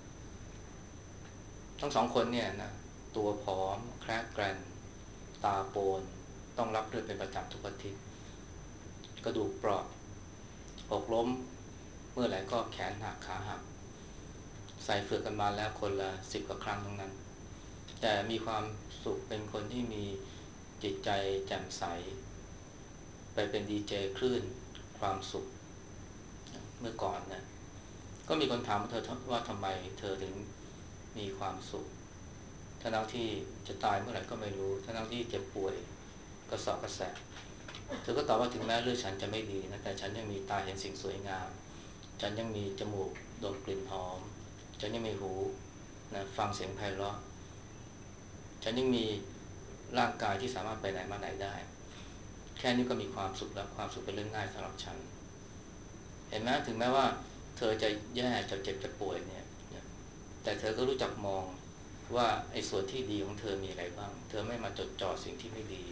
ทั้งสองคนเนี่ยนะตัวผอมแคระแกรนตาโปนต้องรับเลือดเป็นประจำทุกอาทิตย์กระดูกเปราะหกล้มเมื่อไหร่ก็แขนหักขาหักใส่เฟือกกันมาแล้วคนละสิบกว่าครั้งทั้งนั้นแต่มีความสุขเป็นคนที่มีจิตใจแจ่มใสไปเป็นดีเจคลื่นความสุขเมื่อก่อนนะก็มีคนถามเธอว่าทำไมเธอถึงมีความสุขทั้งที่จะตายเมื่อไหร่ก็ไม่รู้ทั้งที่เจ็บป่วยกระสอบกระแสะเธอก็ตอบว่าถึงแม้เลือดฉันจะไม่ดีนะแต่ฉันยังมีตาเห็นสิ่งสวยงามฉันยังมีจมูกดมกลิ่นหอมฉันยังมีหูนะฟังเสียงไพเราะฉันยังมีร่างกายที่สามารถไปไหนมาไหนได้แค่นี้ก็มีความสุขแล้วความสุขเป็นเรื่องง่ายสำหรับฉันเห็นไหมถึงแม้ว่าเธอจะแย่จะเจ็บจะป่วยเนี่ยแต่เธอก็รู้จักมองว่าไอ้ส่วนที่ดีของเธอมีอะไรบ้างเธอไม่มาจดจ่อสิ่งที่ไม่ดี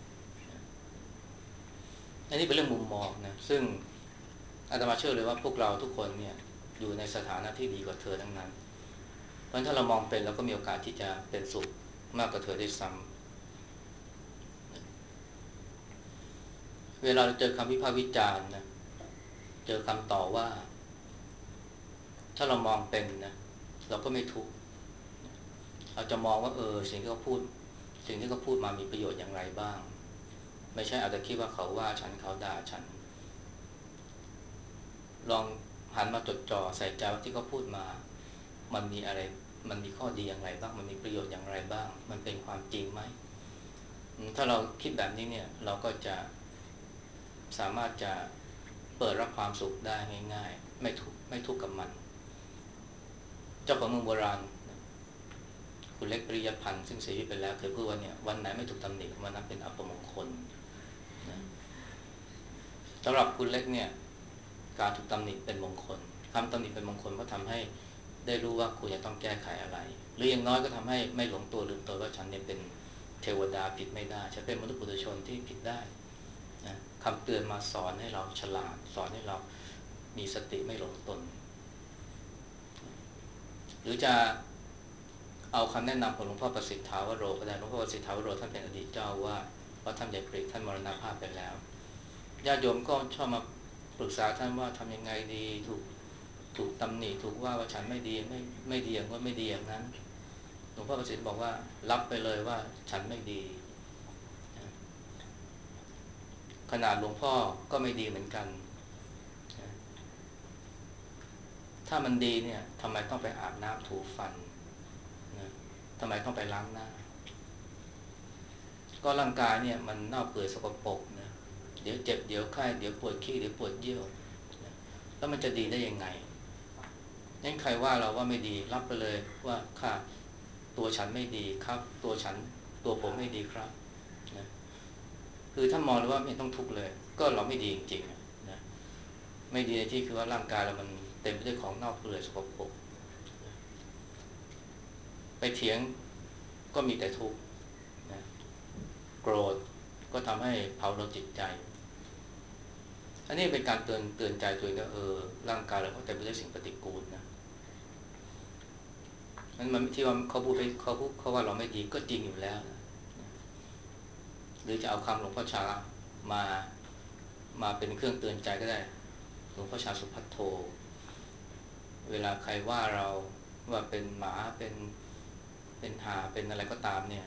อันนี้เป็นเรื่องมุมมองนะซึ่งอาตมาเชื่อเลยว่าพวกเราทุกคนเนี่ยอยู่ในสถานะที่ดีกว่าเธอทั้งนั้นเพราะถ้าเรามองเป็นเราก็มีโอกาสที่จะเป็นสุขมากกว่าเธอได้ซ้ำเวลาเราเจอคำวิพากษ์วิจารณ์นะเจอคำต่อว่าถ้าเรามองเป็นนะเราก็ไม่ทุกข์เราจะมองว่าเออสิ่งที่เขาพูดสิ่งที่เขาพูดมามีประโยชน์อย่างไรบ้างไม่ใช่อาจจะคิดว่าเขาว่าฉันเขาด่าฉันลองหันมาจดจ่อใส่ใจว่าที่เขาพูดมามันมีอะไรมันมีข้อดีอย่างไรบ้างมันมีประโยชน์อย่างไรบ้างมันเป็นความจริงไหมถ้าเราคิดแบบนี้เนี่ยเราก็จะสามารถจะเปิดรับความสุขได้ง่ายๆไม่ทุกข์ไม่ทุกข์กับมันเจ้าของเมืองโบราณคุณเล็กปริยพันธ์ซึ่งเสียชีวิตไปแล้วเคยพูดว่าเนี่ยวันไหนไม่ถูกตำหนิวันนั้นเป็นอัปมงคลนะสำหรับคุณเล็กเนี่ยการถูกตำหนิเป็นมงคลคำตำหนิเป็นมงคลเพราะทำให้ได้รู้ว่าคุณจะต้องแก้ไขอะไรหรืออย่างน้อยก็ทำให้ไม่หลงตัวลืมตัวว่าฉันเนี่ยเป็นเทวดาผิดไม่ได้ฉันเป็นมนุษย์ปุถุชนที่ผิดได้นะคำเตือนมาสอนให้เราฉลาดสอนให้เรามีสติไม่หลงตนหรือจะเอาคำแนะนำของหลวงพ่อประสิทธาวโรก็ได้หลวงพ่อประสิทธาวโรท่านเป็นอดีตเจ้าว่าวัดถ้ำใหญ่ปริกท่านมรณภาพไปแล้วญาติโยมก็ชอบมาปรึกษาท่านว่าทำยังไงดีถูกถูกตำหนิถูกว่าว่าฉันไม่ดีไม่ไม่ดีอย่างนั้นไม่ดีอย่างนั้นหลวงพ่อประสิทธิ์บอกว่ารับไปเลยว่าฉันไม่ดีขนาดหลวงพ่อก็ไม่ดีเหมือนกันถ้ามันดีเนี่ยทำไมต้องไปอาบน้ำถูฟันนะทำไมต้องไปล้างหน้าก็ร่างกายเนี่ยมันเน่าเปื่อยสกปรกนะเดี๋ยวเจ็บเดี๋ยวไข้เดี๋ยวปวดขี้เดี๋ยวปวดเยี่ยวนะแล้วมันจะดีได้ยังไงงั้นใครว่าเราว่าไม่ดีรับไปเลยว่าข้าตัวฉันไม่ดีครับตัวฉันตัวผมไม่ดีครับนะคือถ้ามองเลยว่าไม่ต้องทุกข์เลยก็เราไม่ดีจริงๆนะไม่ดีในที่คือว่าร่างกายเรามันเต็มไปด้วยของเน่าเปื่อยสกปรกไปเถียงก็มีแต่ทุกข์นะโกรธก็ทำให้เผาลนจิตใจอันนี้เป็นการเตือนเตือนใจตัวเองว่าเออร่างกายเราก็เต็มไปด้วยสิ่งปฏิกูลนะนั้นมันที่ว่าเขาพูดไปเขาพูดเขาว่าเราไม่ดีก็จริงอยู่แล้วนะหรือจะเอาคำหลวงพ่อชามามาเป็นเครื่องเตือนใจก็ได้หลวงพ่อชาสุภัทโทเวลาใครว่าเราว่าเป็นหมาเป็นเป็นห่าเป็นอะไรก็ตามเนี่ย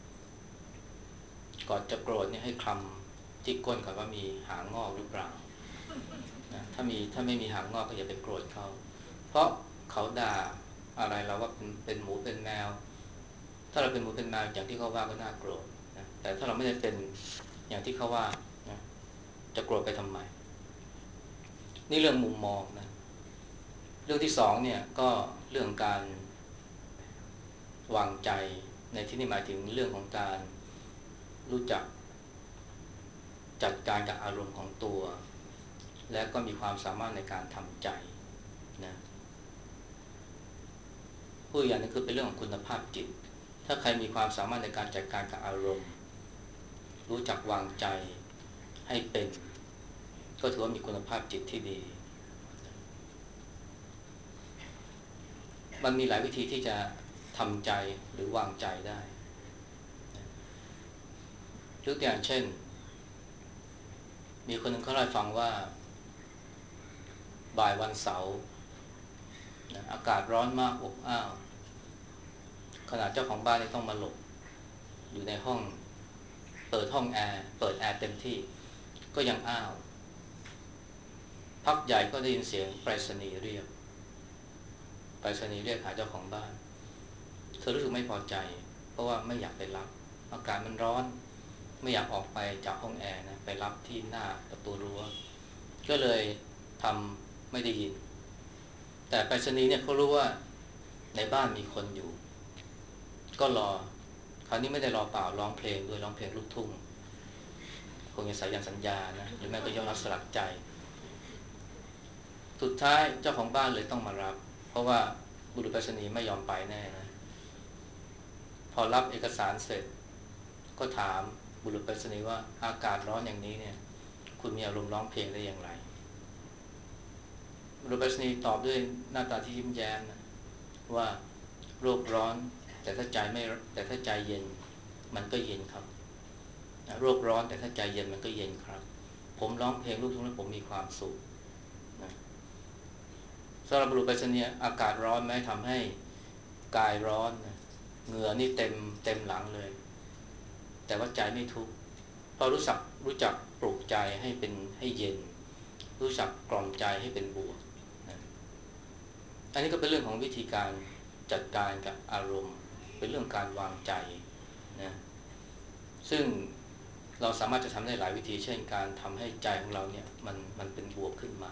ก่อนจะโกรธเนี่ยให้คลำที่ก้นก่อนว่ามีหางงอกหรือเปล่านะถ้ามีถ้าไม่มีหางงอกก็อย่าไปโกรธเขาเพราะเขาด่าอะไรเราว่าเป็นเป็นหมูเป็นแมวถ้าเราเป็นหมูเป็นแมวอย่างที่เขาว่าก็น่าโกรธนะแต่ถ้าเราไม่ได้เป็นอย่างที่เขาว่านะจะโกรธไปทำไมนี่เรื่องมุมมองนะเรื่องที่สองเนี่ยก็เรื่องการวางใจในที่นี้หมายถึงเรื่องของการรู้จักจัดการกับอารมณ์ของตัวและก็มีความสามารถในการทำใจนะผู้อย่างนี้คือเป็นเรื่องของคุณภาพจิตถ้าใครมีความสามารถในการจัดการกับอารมณ์รู้จักวางใจให้เป็นก็ก็ถือว่ามีคุณภาพจิตที่ดีมันมีหลายวิธีที่จะทำใจหรือวางใจได้ยกตัวอย่างเช่นมีคนหนึ่งเขาเล่าให้ฟังว่าบ่ายวันเสาร์อากาศร้อนมากอบอ้าวขณะเจ้าของบ้านนี่ต้องมาหลบอยู่ในห้องเปิดห้องแอร์เปิดแอร์เต็มที่ก็ยังอ้าวพักใหญ่ก็ได้ยินเสียงไปรษณีย์เรียกไปรษณีย์เรียกหาเจ้าของบ้านเธอรู้สึกไม่พอใจเพราะว่าไม่อยากไปรับอากาศมันร้อนไม่อยากออกไปจากห้องแอร์นะไปรับที่หน้าประตูรั้วก็เลยทำไม่ได้ยินแต่ไปรษณีย์เนี่ยเขารู้ว่าในบ้านมีคนอยู่ก็รอคราวนี้ไม่ได้รอเปล่าร้องเพลงด้วยร้องเพลงลูกทุ่งคงจะสายันสัญญานะหรือแม้ก็ยอมรับสลักใจสุดท้ายเจ้าของบ้านเลยต้องมารับเพราะว่าบุรุษไปรษณีย์ไม่ยอมไปแน่นะพอรับเอกสารเสร็จก็ถามบุรุษไปรษณีย์ว่าอากาศร้อนอย่างนี้เนี่ยคุณมีอารมณ์ร้องเพลงได้อย่างไรบุรุษไปรษณีย์ตอบด้วยหน้าตาที่ยิ้มแย้มนะว่าโรคร้อนแต่ถ้าใจไม่แต่ถ้าใจเย็นมันก็เย็นครับโรคร้อนแต่ถ้าใจเย็นมันก็เย็นครับผมร้องเพลงลูกทุ่งแล้วผมมีความสุขนะสำหรับบุรุษไปรษณีย์อากาศร้อนแม้ทำให้กายร้อนนะเหงื่อนี่เต็มเต็มหลังเลยแต่ว่าใจไม่ทุกข์เพราะรู้จักรู้จักปลุกใจให้เป็นให้เย็นรู้จักกล่อมใจให้เป็นบวกนะอันนี้ก็เป็นเรื่องของวิธีการจัดการกับอารมณ์เป็นเรื่องการวางใจนะซึ่งเราสามารถจะทำได้หลายวิธีเช่นการทำให้ใจของเราเนี่ยมันมันเป็นบวกขึ้นมา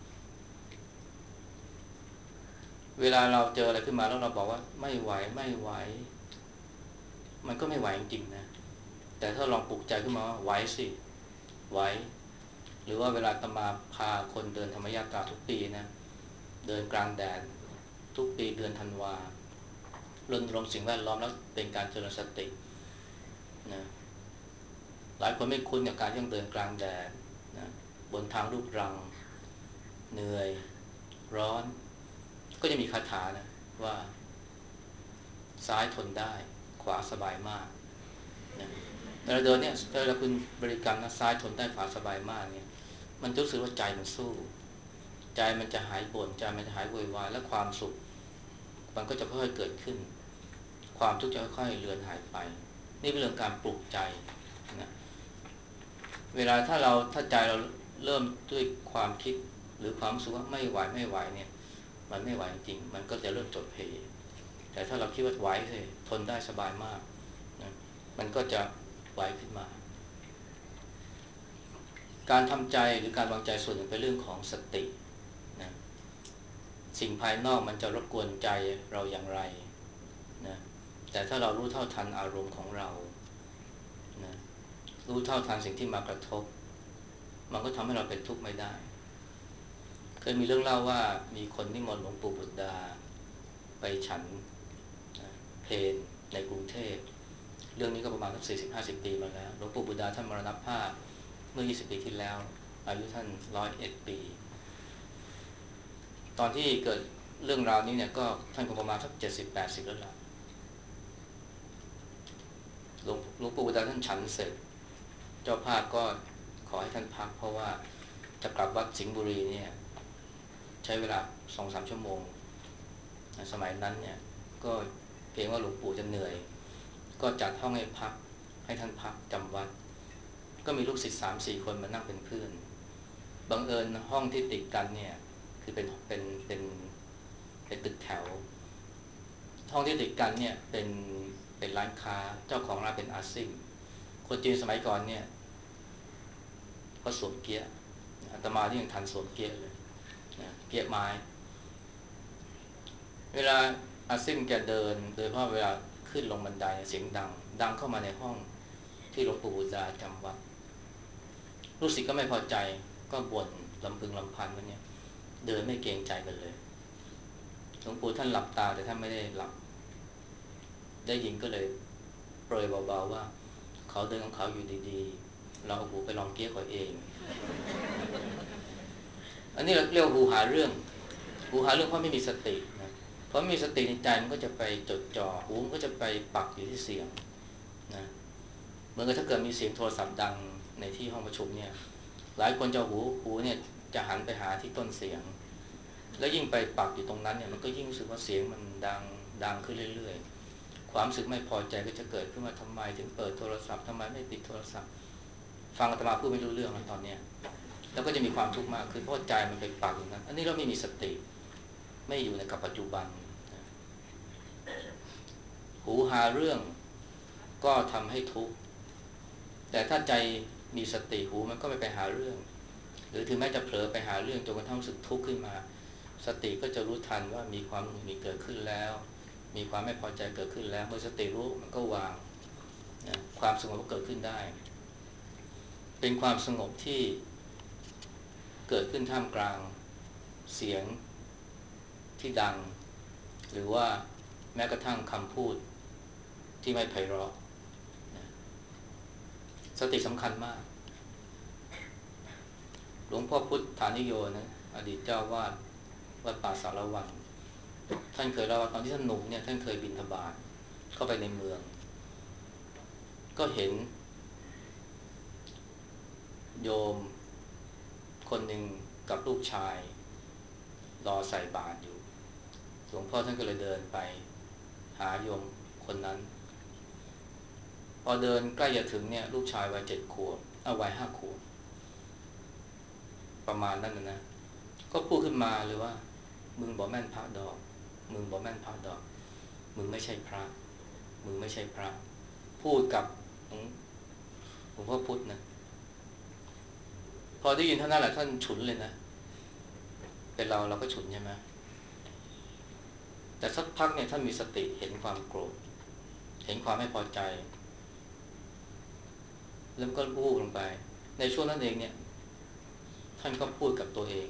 เวลาเราเจออะไรขึ้นมาแล้วเราบอกว่าไม่ไหวไม่ไหวมันก็ไม่ไหวจริงๆนะแต่ถ้าลองปลุกใจขึ้นมาว่าไหวสิไหวหรือว่าเวลาอาตมาพาคนเดินธรรมยาตราทุกปีนะเดินกลางแดดทุกปีเดือนธันวารณรงค์สิ่งแวดล้อมแล้วเป็นการเจริญสตินะหลายคนไม่คุ้นกับการที่ต้องเดินกลางแดดนะบนทางลูกรังเหนื่อยร้อนก็จะมีคาถานะว่าซ้ายทนได้ขวาสบายมากนะเวลาเดินเนี่ยเวลาคุณบริกรรมนะซ้ายทนได้ขวาสบายมากเนี่ยมันรู้สึกว่าใจมันสู้ใจมันจะหายบ่นใจมันจะหายโวยวายและความสุขมันก็จะค่อยๆเกิดขึ้นความทุกข์จะค่อยๆเลือนหายไปนี่เป็นเรื่องการปลุกใจนะเวลาถ้าเราถ้าใจเราเริ่มด้วยความคิดหรือความรู้สึกว่าไม่ไหวไม่ไหวเนี่ยมันไม่ไหวจริงมันก็จะเริ่มจดเพแต่ถ้าเราคิดว่าไหวสิทนได้สบายมากนะมันก็จะไหวขึ้นมาการทำใจหรือการวางใจส่วนหนึ่งเป็นเรื่องของสตินะสิ่งภายนอกมันจะรบกวนใจเราอย่างไรนะแต่ถ้าเรารู้เท่าทันอารมณ์ของเรานะรู้เท่าทันสิ่งที่มากระทบมันก็ทำให้เราเป็นทุกข์ไม่ได้เคยมีเรื่องเล่าว่ามีคนนิมนต์หลวงปู่บุตรดาไปฉันเพลในกรุงเทพเรื่องนี้ก็ประมาณสักสี่สิบห้าสิบปีมาแล้วหลวงปู่บุตรดาท่านมรณภาพเมื่อยี่สิบปีที่แล้วอายุท่านหนึ่งร้อยเอ็ดปีตอนที่เกิดเรื่องราวนี้เนี่ยก็ท่านก็ประมาณสักเจ็ดสิบแปดสิบแล้วล่ะหลวงหลวงปู่บุตรดาท่านฉันเสร็จเจ้าภาพก็ขอให้ท่านพักเพราะว่าจะกลับวัดสิงห์บุรีเนี่ยใช้เวลา สองถึงสาม ชั่วโมงสมัยนั้นเนี่ยก็เกรงว่าหลวงปู่จะเหนื่อยก็จัดห้องให้พักให้ท่านพักจำวัดก็มีลูกศิษย์ สามสี่ คนมานั่งเป็นเพื่อนบังเอิญห้องที่ติดกันเนี่ยคือเป็นเป็นเป็นเป็นตึกแถวห้องที่ติดกันเนี่ยเป็นเป็นร้านค้าเจ้าของร้านเป็นอาซิ่งคนจีนสมัยก่อนเนี่ยก็สวมเกี๊ยะอาตมาที่ยังทันสวมเกี๊ยะเลยเกี๊ยะไม้เวลาอาซิ่งแกเดินโดยเฉพาะเวลาขึ้นลงบันไดเสียงดังดังเข้ามาในห้องที่หลวงปู่บุตรดาจำวัดลูกศิษย์ก็ไม่พอใจก็บ่นลำพึงลำพันว่าเนี่ยเดินไม่เกรงใจกันเลยหลวงปู่ท่านหลับตาแต่ท่านไม่ได้หลับได้ยินก็เลยโปรยเบาๆว่าเขาเดินของเขาอยู่ดีๆเราเอาหูไปลองเกี้ยเขาเองอันนี้เราเรียกว่าหูหาเรื่องหูหาเรื่องเพราะไม่มีสตินะเพราะไม่มีสติในใจมันก็จะไปจดจ่อหูมันก็จะไปปักอยู่ที่เสียงนะเหมือนกับถ้าเกิดมีเสียงโทรศัพท์ดังในที่ห้องประชุมเนี่ยหลายคนจะหูหูเนี่ยจะหันไปหาที่ต้นเสียงแล้วยิ่งไปปักอยู่ตรงนั้นเนี่ยมันก็ยิ่งรู้สึกว่าเสียงมันดังดังขึ้นเรื่อยๆความรู้สึกไม่พอใจก็จะเกิดขึ้นมาทำไมถึงเปิดโทรศัพท์ทำไมไม่ปิดโทรศัพท์ฟังอาตมาพูดไม่รู้เรื่องแล้วตอนเนี้ยแล้วก็จะมีความทุกข์มากขึ้นเพราะใจมันไปปักอยู่นั้นอันนี้เราไม่มีสติไม่อยู่ในกับปัจจุบันหูหาเรื่องก็ทำให้ทุกข์แต่ถ้าใจมีสติหูมันก็ไม่ไปหาเรื่องหรือถึงแม้จะเผลอไปหาเรื่องจนกระทั่งรู้สึกทุกข์ขึ้นมาสติก็จะรู้ทันว่ามีความมีเกิดขึ้นแล้วมีความไม่พอใจเกิดขึ้นแล้วเมื่อสติรู้มันก็วางนะความสงบก็เกิดขึ้นได้เป็นความสงบที่เกิดขึ้นท่ามกลางเสียงที่ดังหรือว่าแม้กระทั่งคำพูดที่ไม่ไพเราะนะสติสำคัญมากหลวงพ่อพุทธานิโยนะอดีตเจ้าวาดวัดป่าสารวันท่านเคยเล่าว่าตอนที่ท่านหนุ่มเนี่ยท่านเคยบิณฑบาตเข้าไปในเมืองก็เห็นโยมคนหนึ่งกับลูกชายรอใส่บาตรอยู่หลวงพ่อท่านก็เลยเดินไปหาโยมคนนั้นพอเดินใกล้จะถึงเนี่ยลูกชายวัยเจ็ดขวบเอาวัยห้าขวบประมาณนั้นนะนะก็พูดขึ้นมาเลยว่ามึงบ่แม่นพระดอกมึงบ่แม่นพระดอกมึงไม่ใช่พระมึงไม่ใช่พระพูดกับหลวงพ่อพุธนะพอได้ยินเท่านั้นแหละท่านฉุนเลยนะเป็นเราเราก็ฉุนใช่ไหมแต่สักพักเนี่ยท่านมีสติเห็นความโกรธเห็นความไม่พอใจแล้วก็พูดลงไปในช่วงนั้นเองเนี่ยท่านก็พูดกับตัวเอง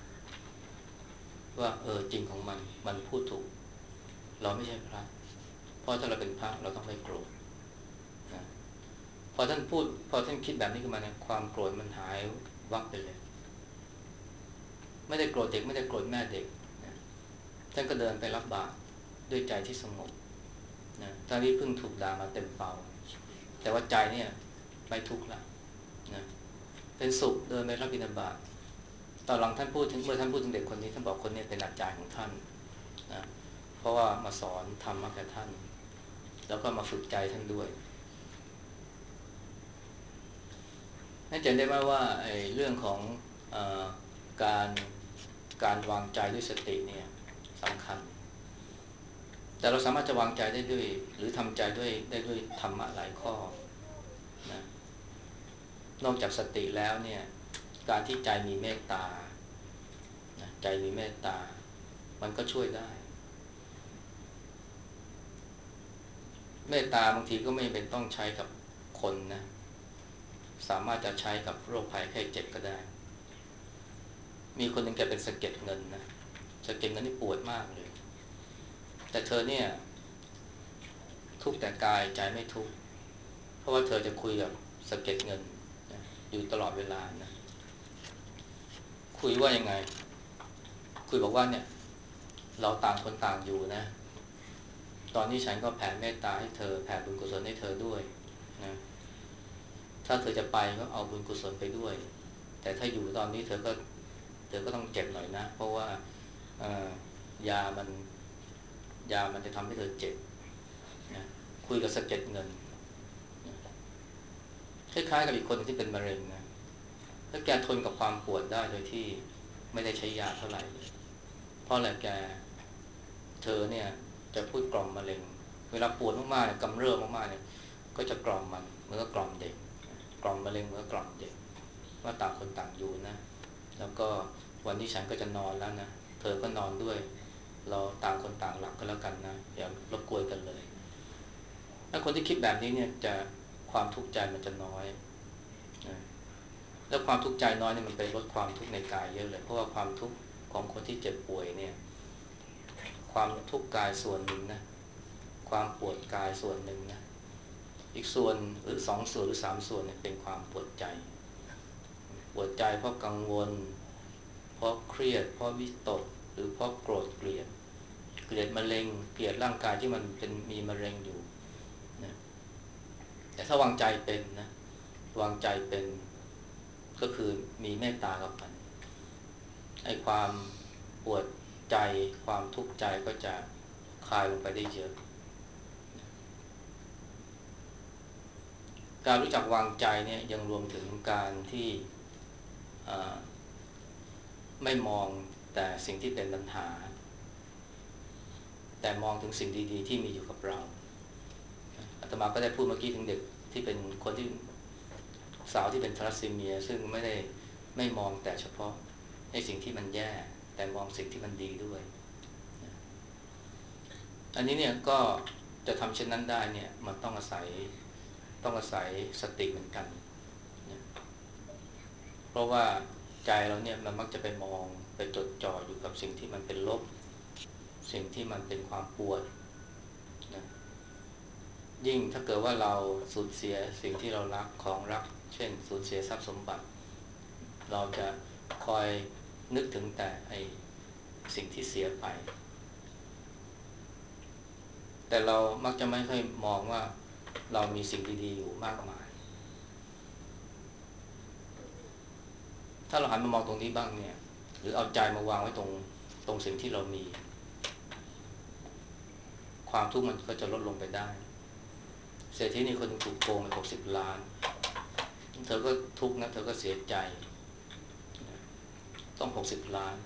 ว่าเออจริงของมันมันพูดถูกเราไม่ใช่พระเพราะถ้าเราเป็นพระเราต้องไม่โกรธนะพอท่านพูดพอท่านคิดแบบนี้ขึ้นมาเนี่ยความโกรธมันหายวับไปเลยไม่ได้โกรธเด็กไม่ได้โกรธแม่เด็กนะท่านก็เดินไปรับบาตรด้วยใจที่สงบนะตอนนี้เพิ่งถูกด่ามาเต็มเป่าแต่ว่าใจเนี่ยไม่ทุกข์ละนะเป็นสุขเดินไปรับบิณฑบาตตอนหลังท่านพูดถึงเมื่อท่านพูดถึงเด็กคนนี้ท่านบอกคนนี้เป็นอาจารย์ของท่านนะเพราะว่ามาสอนธรรมะแก่ท่านแล้วก็มาฝึกใจท่านด้วยนั่นจะได้ไหมว่าไอ้เรื่องของเอ่อการการวางใจด้วยสติเนี่ยสำคัญแต่เราสามารถจะวางใจได้ด้วยหรือทำใจด้วยได้ด้วยธรรมะหลายข้อนะนอกจากสติแล้วเนี่ยการที่ใจมีเมตตานะใจมีเมตตามันก็ช่วยได้เมตตาบางทีก็ไม่เป็นต้องใช้กับคนนะสามารถจะใช้กับโรคภัยไข้เจ็บก็ได้มีคนหนึ่งแกเป็นสะเก็ดเงินนะสะเก็ดเงินนี่ปวดมากเลยแต่เธอเนี่ยทุกข์แต่กายใจไม่ทุกข์เพราะว่าเธอจะคุยกับสะเก็ดเงินนะอยู่ตลอดเวลานะคุยว่ายังไงคุยบอกว่าเนี่ยเราต่างคนต่างอยู่นะตอนนี้ฉันก็แผ่เมตตาให้เธอแผ่บุญกุศลให้เธอด้วยนะถ้าเธอจะไปก็เอาบุญกุศลไปด้วยแต่ถ้าอยู่ตอนนี้เธอก็เธอก็ต้องเจ็บหน่อยนะเพราะว่ายามันยามันจะทำให้เธอเจ็บนะคุยกับสะเก็ดเงินนะคล้ายๆกับอีกคนที่เป็นมะเร็งนะถ้าแกทนกับความปวดได้โดยที่ไม่ได้ใช้ยาเท่าไหร่เลยเพราะอะไรแกเธอเนี่ยจะพูดกล่อมมะเร็งเวลาปวดมากๆเนี่ยกำเริบมากๆเนี่ยก็จะกล่อมมันเหมือนกับกล่อมเด็กกล่อมมะเร็งเหมือนกล่อมเด็กว่าต่างคนต่างอยู่นะแล้วก็วันที่ฉันก็จะนอนแล้วนะเธอก็นอนด้วยเราต่างคนต่างหลับก็แล้วกันนะอย่ารบกวนกันเลยถ้าคนที่คิดแบบนี้เนี่ยจะความทุกข์ใจมันจะน้อยนะแล้วความทุกข์ใจน้อยเนี่ยมันไปลดความทุกข์ในกายเยอะเลยเพราะว่าความทุกข์ของคนที่เจ็บป่วยเนี่ยความทุกข์กายส่วนหนึ่งนะความปวดกายส่วนหนึ่งนะอีกส่วนหรือสองส่วนหรือสามส่วนเนี่ยเป็นความปวดใจปวดใจเพราะกังวลเพเพราะเครียดเพราะวิตกหรือเพราะโกรธเกลียดเกลียดมะเร็งเกลียดร่างกายที่มันเป็นมีมะเร็งอยู่นะแต่ถ้าวางใจเป็นนะวางใจเป็นก็คือมีเมตตากับมันไอ้ความปวดใจความทุกข์ใจก็จะคลายลงไปได้เยอะการรู้จักวางใจเนี่ยยังรวมถึงการที่ไม่มองแต่สิ่งที่เป็นปัญหาแต่มองถึงสิ่งดีๆที่มีอยู่กับเราอาตมาก็ได้พูดเมื่อกี้ถึงเด็กที่เป็นคนที่สาวที่เป็นทาลัสซีเมียซึ่งไม่ได้ไม่มองแต่เฉพาะในสิ่งที่มันแย่แต่มองสิ่งที่มันดีด้วยอันนี้เนี่ยก็จะทำเช่นนั้นได้เนี่ยมันต้องอาศัยต้องอาศัยสติเหมือนกันเพราะว่าใจเราเนี่ยมันมักจะไปมองไปจดจ่ออยู่กับสิ่งที่มันเป็นลบสิ่งที่มันเป็นความปวดนะยิ่งถ้าเกิดว่าเราสูญเสียสิ่งที่เรารักของรักเช่นสูญเสียทรัพย์สมบัติเราจะคอยนึกถึงแต่ไอ้สิ่งที่เสียไปแต่เรามักจะไม่ค่อยมองว่าเรามีสิ่งดีๆอยู่มากมายถ้าเราหันมามองตรงนี้บ้างเนี่ยหรือเอาใจมาวางไว้ตรงตรงสิ่งที่เรามีความทุกข์มันก็จะลดลงไปได้เศรษฐีนี่คนถูกโกงไปหกสิบล้านเธอก็ทุกข์นะเธอก็เสียใจต้องหกสิบล้าน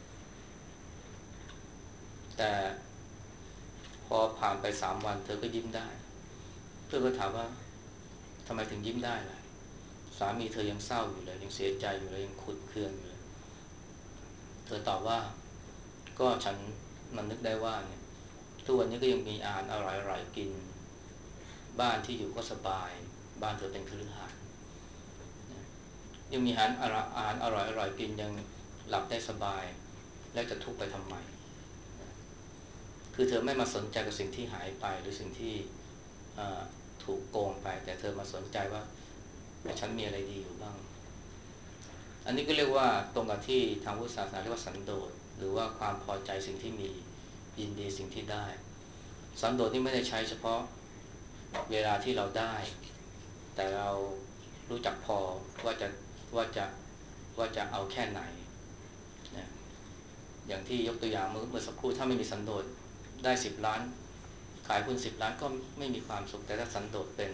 แต่พอผ่านไปสามวันเธอก็ยิ้มได้เพื่อนก็ถามว่าทำไมถึงยิ้มได้ล่ะสามีเธอยังเศร้าอยู่เลยยังเสียใจอยู่เลยยังขุ่นเคืองอยู่เลยเธอตอบว่าก็ฉันมันนึกได้ว่าเนี่ยทุกวันนี้ก็ยังมีอาหารอร่อยๆกินบ้านที่อยู่ก็สบายบ้านเธอเป็นคฤหาสน์ยังมีอาหารอาหารอร่อยๆกินยังหลับได้สบายแล้วจะทุกข์ไปทำไมคือเธอไม่มาสนใจกับสิ่งที่หายไปหรือสิ่งที่ถูกโกงไปแต่เธอมาสนใจว่าฉันมีอะไรดีอยู่บ้างอันนี้ก็เรียกว่าตรงกับที่ทางพุทธศาสนาเรียกว่าสันโดษหรือว่าความพอใจสิ่งที่มียินดีสิ่งที่ได้สันโดษนี่ไม่ได้ใช้เฉพาะเวลาที่เราได้แต่เรารู้จักพอว่าจะว่าจะว่าจะเอาแค่ไหนนะอย่างที่ยกตัวอย่างเมื่อเมื่อสักครู่ถ้าไม่มีสันโดษได้สิบล้านขายหุ้นสิบล้านก็ไม่มีความสุขแต่ถ้าสันโดษเป็น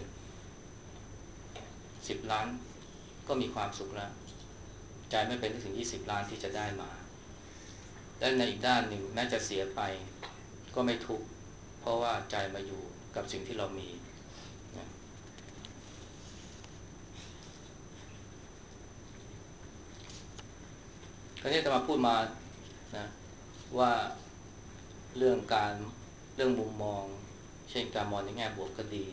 สิบล้านก็มีความสุขแล้วใจไม่เป็นถึงยี่สิบล้านที่จะได้มาและในอีกด้านหนึ่งแม้จะเสียไปก็ไม่ทุกข์เพราะว่าใจมาอยู่กับสิ่งที่เรามีคราวนี้จะมาพูดมานะว่าเรื่องการเรื่องมุมมองเช่นการมองในแง่บวกก็ดี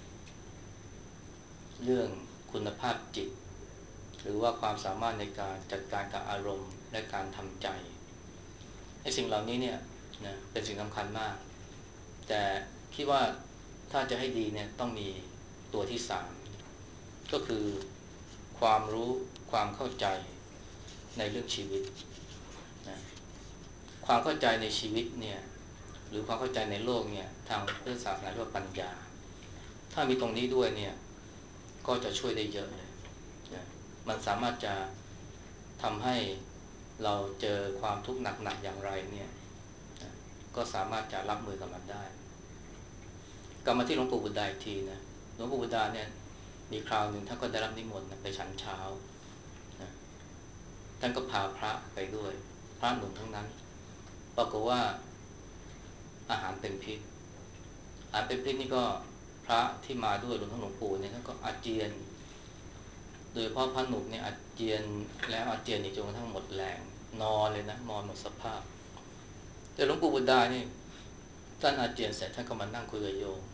เรื่องคุณภาพจิตหรือว่าความสามารถในการจัดการกับอารมณ์และการทำใจไอ้สิ่งเหล่านี้เนี่ยนะเป็นสิ่งสำคัญมากแต่คิดว่าถ้าจะให้ดีเนี่ยต้องมีตัวที่สามก็คือความรู้ความเข้าใจในเรื่องชีวิตนะความเข้าใจในชีวิตเนี่ยหรือความเข้าใจในโลกเนี่ยทางพุทธศาสนาเรียกว่าปัญญาถ้ามีตรงนี้ด้วยเนี่ยก็จะช่วยได้เยอะเลยนะมันสามารถจะทำให้เราเจอความทุกข์หนักๆอย่างไรเนี่ยนะก็สามารถจะรับมือกับมันได้กลับมาที่หลวงปู่บุตรอีกทีนะหลวงปู่บุตรเนี่ยมีคราวหนึ่งท่านก็ได้รับนิมนต์ไปฉันเช้านะท่านก็พาพระไปด้วยพระหนุ่มทั้งนั้นปรากฏว่าอาหารเป็นพิษอาหารเป็นพิษนี่ก็พระที่มาด้วยรวมทั้งหลวงปู่เนี่ยท่านก็อาเจียนโดยเฉพาะพระหนุ่มเนี่ยอาเจียนแล้วอาเจียนอีกจนกระทั่งหมดแรงนอนเลยนะนอนหมดสภาพแต่หลวงปู่บุตรนี่ท่านอาเจียนเสร็จท่านก็มานั่งคุยกับโยม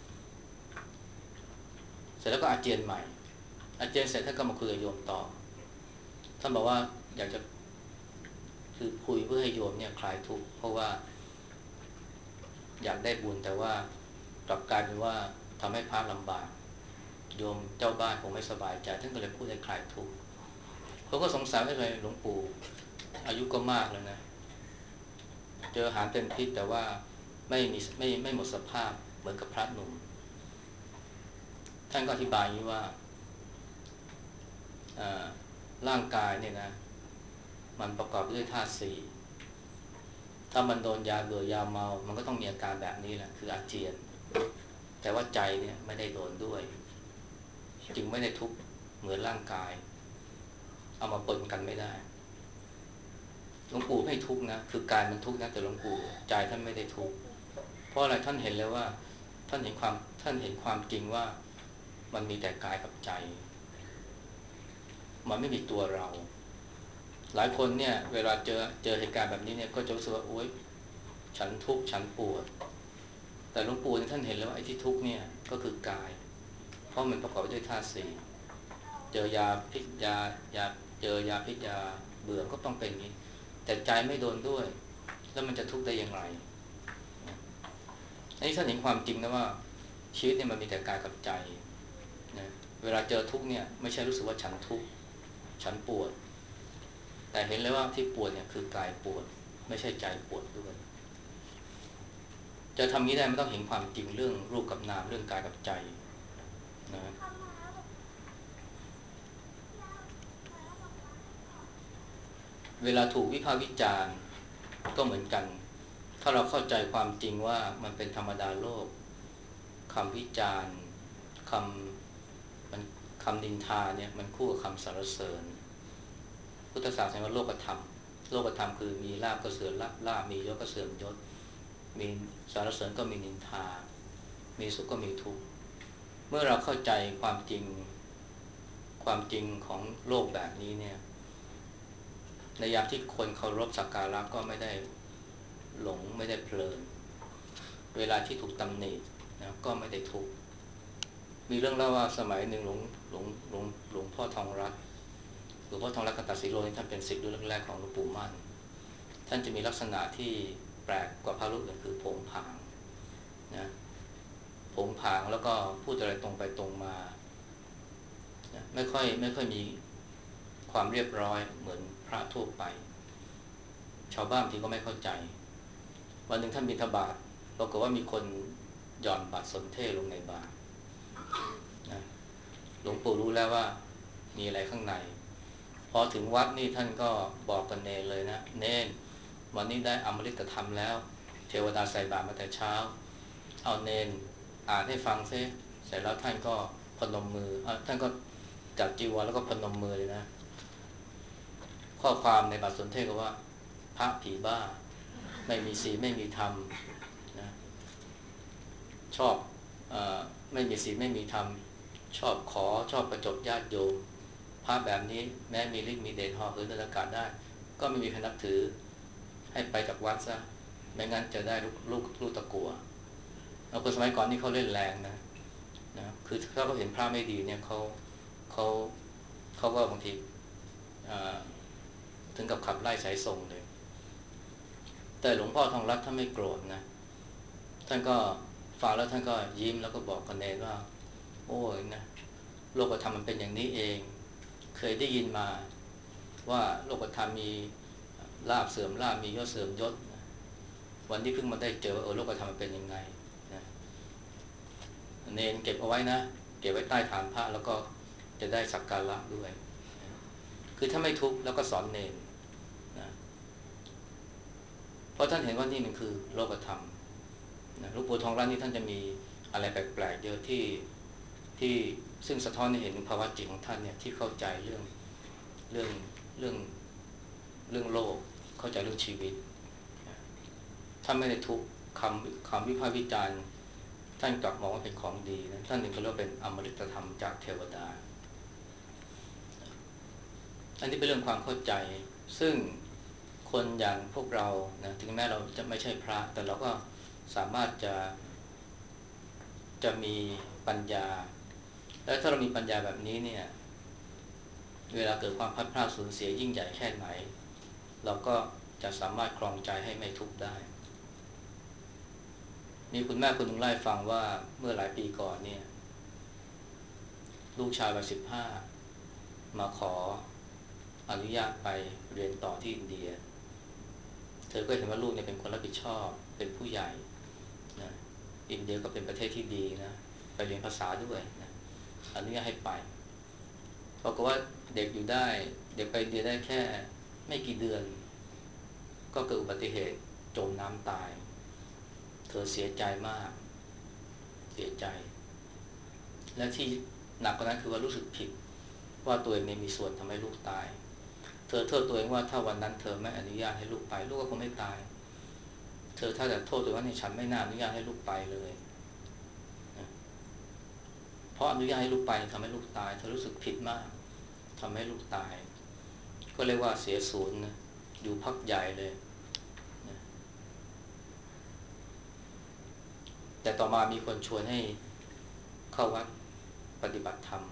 เสร็จแล้วก็อาเจียนใหม่อาเจียนเสร็จท่านก็มาคุยกับโยมต่อท่านบอกว่าอยากจะคือคุยเพื่อให้โยมเนี่ยคลายทุกข์เพราะว่าอยากได้บุญแต่ว่ากลับกลายเป็นว่าทำให้พระลำบากโยมเจ้าบ้านคงไม่สบายใจท่านก็เลยพูดให้คลายทุกข์เขาก็สงสัยว่าอะไรหลวงปู่อายุก็มากแล้วนะเจออาหารเป็นพิษแต่ว่าไม่มีไม่ไม่หมดสภาพเหมือนกับพระหนุ่มท่านก็อธิบายอย่างนี้ว่าร่างกายเนี่ยนะมันประกอบด้วยธาตุสี่ถ้ามันโดนยาเบื่อยาเมามันก็ต้องมีอาการแบบนี้แหละคืออาเจียนแต่ว่าใจเนี่ยไม่ได้โดนด้วยจึงไม่ได้ทุกข์เหมือนร่างกายเอามาปนกันไม่ได้หลวงปู่ไม่ทุกข์นะคือกายมันทุกข์นะแต่หลวงปู่ใจท่านไม่ได้ทุกข์เพราะอะไรท่านเห็นแล้วว่าท่านเห็นความท่านเห็นความจริงว่ามันมีแต่กายกับใจมันไม่มีตัวเราหลายคนเนี่ยเวลาเจอเจอเหตุการณ์แบบนี้เนี่ยก็จะรู้สึกว่าโอ๊ยฉันทุกข์ฉันปวดแต่หลวงปู่ท่านเห็นแล้วว่าไอ้ที่ทุกข์เนี่ยก็คือกายเพราะมันประกอบไปด้วยธาตุสี่เจอยาพิษยายาเจอยาพิษยาเบื่อก็ต้องเป็นอย่างนี้แต่ใจไม่โดนด้วยแล้วมันจะทุกข์ได้อย่างไรอันนี้ท่านเห็นความจริงนะว่าชีวิตเนี่ยมันมีแต่กายกับใจนะเวลาเจอทุกข์เนี่ยไม่ใช่รู้สึกว่าฉันทุกข์ฉันปวดแต่เห็นเลยว่าที่ปวดเนี่ยคือกายปวดไม่ใช่ใจปวดด้วยจะทำนี้ได้ไม่ต้องเห็นความจริงเรื่องรูปกับนามเรื่องกายกับใจนะเวลาถูกวิพากษ์วิจารณ์ก็เหมือนกันถ้าเราเข้าใจความจริงว่ามันเป็นธรรมดาโลกคำวิจารณ์คำมันคำนินทาเนี่ยมันคู่กับคำสรรเสริญพุทธศาสนาว่าโลกธรรมโลกธรรมคือมีลาภก็เสื่อมลาภลาภมียศก็เสื่อมยศมีสรรเสริญก็มีนินทามีสุขก็มีทุกข์เมื่อเราเข้าใจความจริงความจริงของโลกแบบนี้เนี่ยในยามที่คนเคารพสักการะก็ไม่ได้หลงไม่ได้เพลินเวลาที่ถูกตำหนินะก็ไม่ได้ทุกข์มีเรื่องเล่าว่าสมัยหนึ่งหลวงหลวงหลวงหลวงพ่อทองรัตน์หลวงพ่อทองรัตน์กตัสสีโลนี่ท่านเป็นศิษย์รุ่นแรกๆของหลวงปู่มั่นท่านจะมีลักษณะที่แปลกกว่าพระรูปอื่นคือโผงผางนะโผงผางแล้วก็พูดอะไรตรงไปตรงมานะไม่ค่อยไม่ค่อยมีความเรียบร้อยเหมือนพระทั่วไปชาวบ้านบางทีก็ไม่เข้าใจวันหนึ่งท่านบิณฑบาตปรากฏว่ามีคนหย่อนบาตรสนเทลงในบาตรนะหลวงปู่รู้แล้วว่ามีอะไรข้างในพอถึงวัดนี่ท่านก็บอกกันเนรเลยนะเนรวันนี้ได้อมฤตธรรมแล้วเทวดาใส่บาตรมาแต่เช้าเอาเนรอ่านให้ฟังซิเสร็จแล้วท่านก็พนมมือท่านก็จับจีวรแล้วก็พนมมือเลยนะข้อความในบาตรสนเทศก็ว่าพระผีบ้าไม่มีศีลไม่มีธรรมนะชอบเอ่อไม่มีศีลไม่มีธรรมชอบขอชอบประจบญาติโยมพระแบบนี้แม้มีฤทธิ์มีเดชห่อเหินเดินอากาศได้ก็ไม่มีใครนับถือให้ไปจากวัดซะไม่งั้นจะได้ลูกลูกลูกตะกั่วเอาคนสมัยก่อนนี่เขาเล่นแรงนะนะคือถ้าเขาเห็นพระไม่ดีเนี่ยเขาเขาเขาก็บางทีถึงกับขับไล่สายส่งเลยแต่หลวงพ่อทองรัตน์ท่านไม่โกรธนะท่านก็ฟังแล้วท่านก็ยิ้มแล้วก็บอกกันเนรว่าโอ้ยนะโลกธรรมมันเป็นอย่างนี้เองเคยได้ยินมาว่าโลกธรรมมีลาภเสื่อมลาภมียศเสื่อมยศนะวันที่เพิ่งมาได้เจอเออโลกธรรมมันเป็นยังไงนะเนรเก็บเอาไว้นะเก็บไว้ใต้ฐานพระแล้วก็จะได้สักการะด้วยนะคือถ้าไม่ทุกข์แล้วก็สอนเนรนะเพราะท่านเห็นว่านี่มันคือโลกธรรมนะหลวงปู่ทองรัตน์นี่ท่านจะมีอะไรแปลกๆเยอะที่ที่ซึ่งสะท้อนให้เห็นภาวะจิตของท่านเนี่ยที่เข้าใจเรื่องเรื่องเรื่องเรื่องโลกเข้าใจเรื่องชีวิตท่านไม่ได้ทุกคำคำวิพากษ์วิจารณ์ท่านกลับมองว่าเป็นของดีนะท่านหนึ่งก็เรียกว่าเป็นอมฤตธรรมจากเทวดาอันนี้เป็นเรื่องความเข้าใจซึ่งคนอย่างพวกเรานะถึงแม้เราจะไม่ใช่พระแต่เราก็สามารถจะจะมีปัญญาและถ้าเรามีปัญญาแบบนี้เนี่ยเวลาเกิดความพลัดพรากสูญเสียยิ่งใหญ่แค่ไหนเราก็จะสามารถครองใจให้ไม่ทุกข์ได้มีคุณแม่คนหนึ่งเล่าให้ฟังว่าเมื่อหลายปีก่อนเนี่ยลูกชายวัยสิบห้ามาขออนุญาตไปเรียนต่อที่อินเดียเธอก็เห็นว่าลูกเนี่ยเป็นคนรับผิดชอบเป็นผู้ใหญ่นะอินเดียก็เป็นประเทศที่ดีนะไปเรียนภาษาด้วยนะอนุญาตให้ไปปรากฏว่าเด็กอยู่ได้เด็กไปอินเดียได้แค่ไม่กี่เดือนก็เกิดอุบัติเหตุจมน้ำตายเธอเสียใจมากเสียใจและที่หนักกว่านั้นคือว่ารู้สึกผิดว่าตัวเองมีส่วนทำให้ลูกตายเธอโทษตัวเองว่าถ้าวันนั้นเธอไม่อนุญาตให้ลูกไปลูกก็คงไม่ตายเธอถ้าแต่โทษตัวว่าเนี่ยฉันไม่น่าอนุญาตให้ลูกไปเลยเพราะอนุญาตให้ลูกไปทำให้ลูกตายเธอรู้สึกผิดมากทำให้ลูกตายก็เรียกว่าเสียศูนย์นะอยู่พักใหญ่เลยนะแต่ต่อมามีคนชวนให้เข้าวัดปฏิบัติธรรม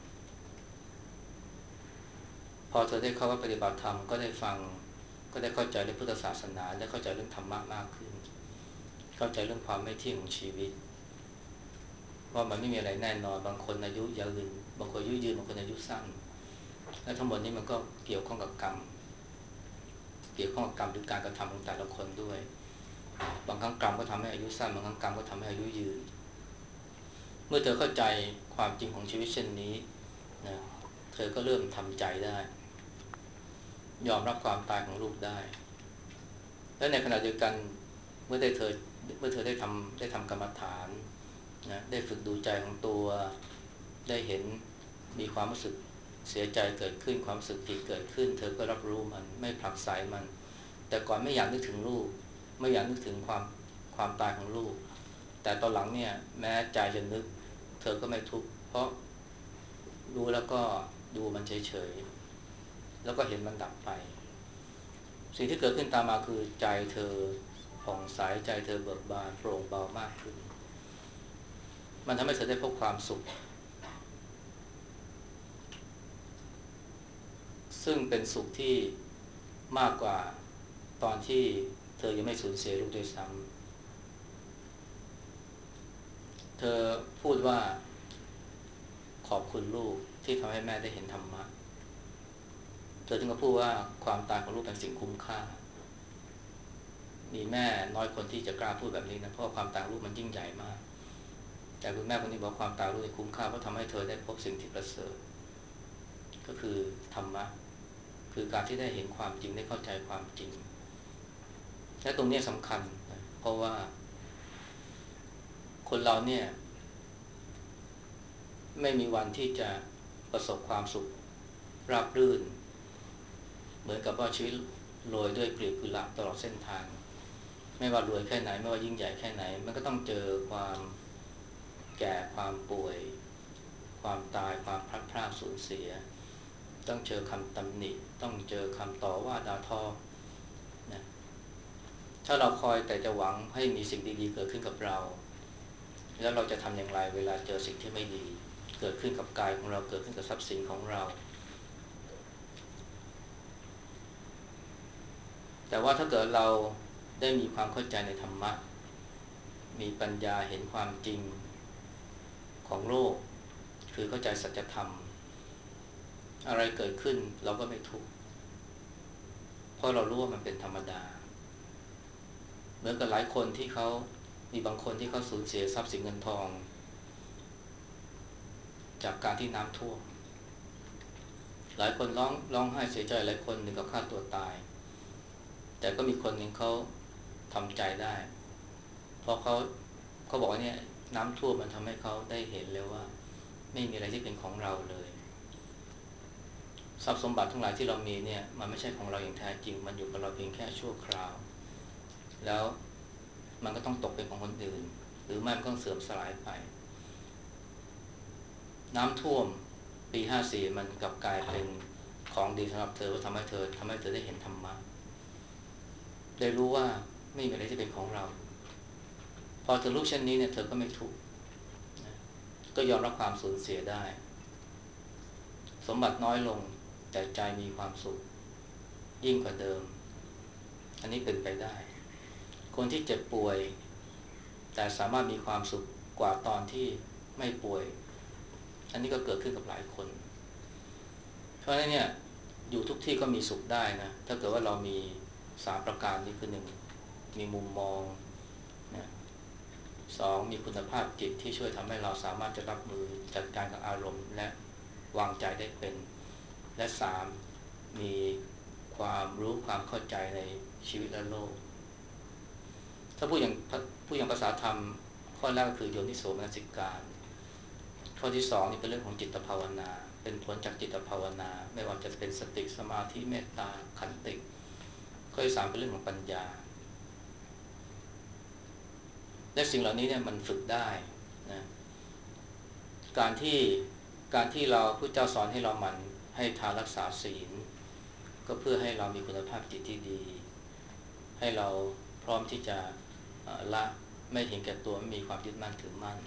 พอเธอได้เข้าวัดปฏิบัติธรรมก็ได้ฟังก็ได้เข้าใจเรื่องพุทธศาสนาได้เข้าใจเรื่องธรรมะมากขึ้นเข้าใจเรื่องความไม่เที่ยงของชีวิตว่ามันไม่มีอะไรแน่นอนบางคนอายุยืนบางคนอายุยืนบางคนอายุสั้นและทั้งหมดนี้มันก็เกี่ยวข้องกับกรรมเกี่ยวข้องกับกรรมหรือการกระทำของแต่ละคนด้วยบางครั้งกรรมก็ทำให้อายุสั้นบางครั้งกรรมก็ทำให้อายุยืนเมื่อเธอเข้าใจความจริงของชีวิตเช่นนี้นะเธอก็เริ่มทำใจได้ยอมรับความตายของลูกได้และในขณะเดียวกันเมื่อได้เธอเมื่อเธอได้ทำได้ทำกรรมฐานนะได้ฝึกดูใจของตัวได้เห็นมีความรู้สึกเสียใจเกิดขึ้นความรู้สึกผิดเกิดขึ้นเธอก็รับรู้มันไม่ผลักไสมันแต่ก่อนไม่อยากนึกถึงลูกไม่อยากนึกถึงความความตายของลูกแต่ตอนหลังเนี่ยแม้ใจจะนึกเธอก็ไม่ทุกข์เพราะรู้แล้วก็ดูมันเฉยๆแล้วก็เห็นมันดับไปสิ่งที่เกิดขึ้นตามมาคือใจเธอผ่องใสใจเธอเบิกบานโปร่งเบามากขึ้นมันทำให้เธอได้พบความสุขซึ่งเป็นสุขที่มากกว่าตอนที่เธอยังไม่สูญเสียลูกด้วยซ้ำเธอพูดว่าขอบคุณลูกที่ทำให้แม่ได้เห็นธรรมะเธอถึงก็พูดว่าความตายของลูกเป็นสิ่งคุ้มค่ามีแม่น้อยคนที่จะกล้าพูดแบบนี้นะเพราะความตายของลูกมันยิ่งใหญ่มากแต่คุณแม่คนนี้บอกความตายของลูกคุ้มค่าเพราะทำให้เธอได้พบสิ่งที่ประเสริฐก็คือธรรมะคือการที่ได้เห็นความจริงได้เข้าใจความจริงและตรงนี้สำคัญนะเพราะว่าคนเราเนี่ยไม่มีวันที่จะประสบความสุขราบรื่นเหมือนกับว่าชีวิตโรยด้วยกลีบกุหลาบตลอดเส้นทางไม่ว่ารวยแค่ไหนไม่ว่ายิ่งใหญ่แค่ไหนมันก็ต้องเจอความแก่ความป่วยความตายความพลัดพรากสูญเสียต้องเจอคำตำหนิต้องเจอคำต่อว่าด่าทอนะถ้าเราคอยแต่จะหวังให้มีสิ่งดีๆเกิดขึ้นกับเราแล้วเราจะทำอย่างไรเวลาเจอสิ่งที่ไม่ดีเกิดขึ้นกับกายของเราเกิดขึ้นกับทรัพย์สินของเราแต่ว่าถ้าเกิดเราได้มีความเข้าใจในธรรมะมีปัญญาเห็นความจริงของโลกคือเข้าใจสัจธรรมอะไรเกิดขึ้นเราก็ไม่ทุกข์เพราะเรารู้ว่ามันเป็นธรรมดาเหมือนกับหลายคนที่เขามีบางคนที่เขาสูญเสียทรัพย์สินเงินทองจากการที่น้ำท่วมหลายคนร้องร้องไห้เสียใจหลายคนถึงกับฆ่าตัวตายแต่ก็มีคนหนึ่งเขาทำใจได้เพราะเขาเขาบอกว่าเนี่ยน้ำท่วมมันทำให้เขาได้เห็นเลยว่าไม่มีอะไรที่เป็นของเราเลยทรัพย์สมบัติทั้งหลายที่เรามีเนี่ยมันไม่ใช่ของเราอย่างแท้จริงมันอยู่กับเราเพียงแค่ชั่วคราวแล้วมันก็ต้องตกเป็นของคนอื่นหรือไม่มันก็เสื่อมสลายไปน้ำท่วมปีห้าสี่มันกลับกลายเป็นของดีสำหรับเธอว่าทำให้เธอทำให้เธอได้เห็นธรรมะได้รู้ว่าไม่มีอะไรที่เป็นของเราพอเธอรู้เช่นนี้เนี่ยเธอก็ไม่ทุกข์ก็ยอมรับความสูญเสียได้สมบัติน้อยลงแต่ใจมีความสุขยิ่งกว่าเดิมอันนี้เป็นไปได้คนที่เจ็บป่วยแต่สามารถมีความสุขกว่าตอนที่ไม่ป่วยอันนี้ก็เกิดขึ้นกับหลายคนเพราะฉะนั้นเนี่ยอยู่ทุกที่ก็มีสุขได้นะถ้าเกิดว่าเรามีสามประการนี้คือหนึ่งมีมุมมองนะสองมีคุณภาพจิตที่ช่วยทำให้เราสามารถจะรับมือจัดการกับอารมณ์และวางใจได้เป็นและสามมีความรู้ความเข้าใจในชีวิตและโลกถ้าพูดอย่างพูดอย่างภาษาธรรมข้อแรกก็คือโยนิโสมนสิการข้อที่สองนี่เป็นเรื่องของจิตภาวนาเป็นผลจากจิตภาวนาไม่ว่าจะเป็นสติสมาธิเมตตาขันติข้อที่สามเป็นเรื่องของปัญญาและสิ่งเหล่านี้เนี่ยมันฝึกได้นะการที่การที่เราพระเจ้าสอนให้เราหมั่นให้ทานรักษาศีลก็เพื่อให้เรามีคุณภาพจิตที่ดีให้เราพร้อมที่จะละไม่เห็นแก่ตัวไม่มีความยึดมั่นถือมั่น